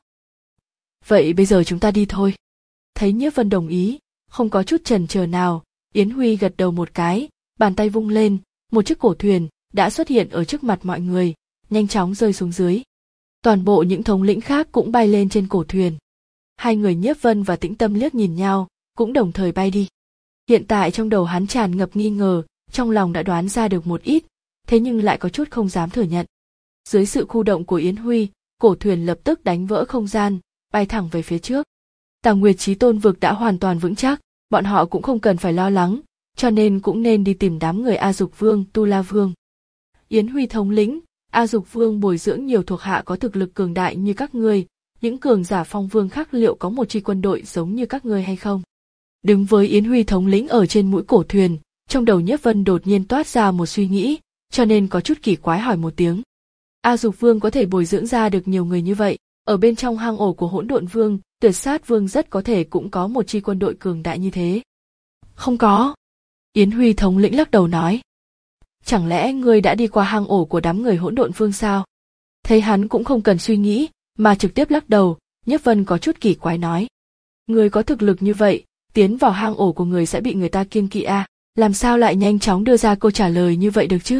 Vậy bây giờ chúng ta đi thôi. Thấy Nhiếp Vân đồng ý, không có chút chần chờ nào, Yến Huy gật đầu một cái, bàn tay vung lên, một chiếc cổ thuyền đã xuất hiện ở trước mặt mọi người, nhanh chóng rơi xuống dưới. Toàn bộ những thống lĩnh khác cũng bay lên trên cổ thuyền. Hai người Nhiếp Vân và Tĩnh Tâm liếc nhìn nhau, cũng đồng thời bay đi. Hiện tại trong đầu hắn tràn ngập nghi ngờ, trong lòng đã đoán ra được một ít, thế nhưng lại có chút không dám thừa nhận. Dưới sự khu động của Yến Huy, cổ thuyền lập tức đánh vỡ không gian, bay thẳng về phía trước. Tàng Nguyệt Chí Tôn vực đã hoàn toàn vững chắc, bọn họ cũng không cần phải lo lắng, cho nên cũng nên đi tìm đám người A Dục Vương, Tu La Vương. Yến Huy thống lĩnh, A Dục Vương bồi dưỡng nhiều thuộc hạ có thực lực cường đại như các ngươi, những cường giả phong vương khác liệu có một chi quân đội giống như các ngươi hay không? Đứng với Yến Huy thống lĩnh ở trên mũi cổ thuyền, trong đầu Nhiếp Vân đột nhiên toát ra một suy nghĩ, cho nên có chút kỳ quái hỏi một tiếng. A Dục Vương có thể bồi dưỡng ra được nhiều người như vậy, ở bên trong hang ổ của Hỗn Độn Vương, Tuyệt Sát Vương rất có thể cũng có một chi quân đội cường đại như thế. Không có. Yến Huy thống lĩnh lắc đầu nói. Chẳng lẽ ngươi đã đi qua hang ổ của đám người Hỗn Độn Vương sao? Thấy hắn cũng không cần suy nghĩ, mà trực tiếp lắc đầu, Nhiếp Vân có chút kỳ quái nói. Ngươi có thực lực như vậy, tiến vào hang ổ của người sẽ bị người ta kiêng kỵ à, làm sao lại nhanh chóng đưa ra câu trả lời như vậy được chứ?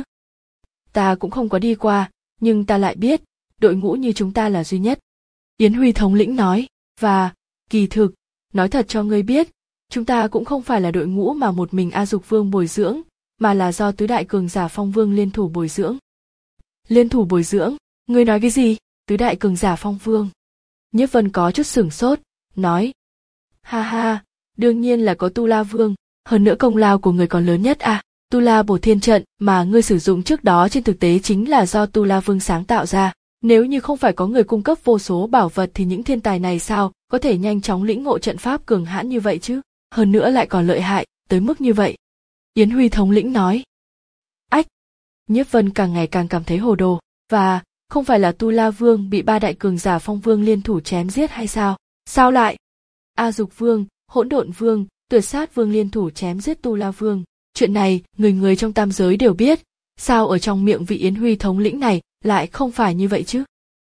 Ta cũng không có đi qua, nhưng ta lại biết, đội ngũ như chúng ta là duy nhất. Yến Huy thống lĩnh nói, và, kỳ thực, nói thật cho ngươi biết, chúng ta cũng không phải là đội ngũ mà một mình A Dục Vương bồi dưỡng, mà là do tứ đại cường giả phong vương liên thủ bồi dưỡng. Liên thủ bồi dưỡng, ngươi nói cái gì? Tứ đại cường giả phong vương. Nhiếp Vân có chút sửng sốt, nói. Ha ha, đương nhiên là có Tu La Vương, hơn nữa công lao của người còn lớn nhất à, Tu La Bổ Thiên Trận mà ngươi sử dụng trước đó trên thực tế chính là do Tu La Vương sáng tạo ra. Nếu như không phải có người cung cấp vô số bảo vật thì những thiên tài này sao có thể nhanh chóng lĩnh ngộ trận pháp cường hãn như vậy chứ, hơn nữa lại còn lợi hại, tới mức như vậy. Yến Huy thống lĩnh nói. Ách! Nhiếp Vân càng ngày càng cảm thấy hồ đồ, và, Không phải là Tu La Vương bị ba đại cường giả Phong Vương liên thủ chém giết hay sao? Sao lại? A Dục Vương, Hỗn Độn Vương, Tuyệt Sát Vương liên thủ chém giết Tu La Vương. Chuyện này, người người trong tam giới đều biết, sao ở trong miệng vị Yến Huy thống lĩnh này lại không phải như vậy chứ?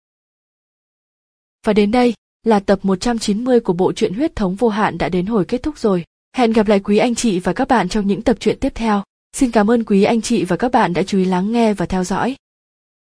Và đến đây, là tập một trăm chín mươi của bộ truyện Huyết Thống Vô Hạn đã đến hồi kết thúc rồi. Hẹn gặp lại quý anh chị và các bạn trong những tập truyện tiếp theo. Xin cảm ơn quý anh chị và các bạn đã chú ý lắng nghe và theo dõi.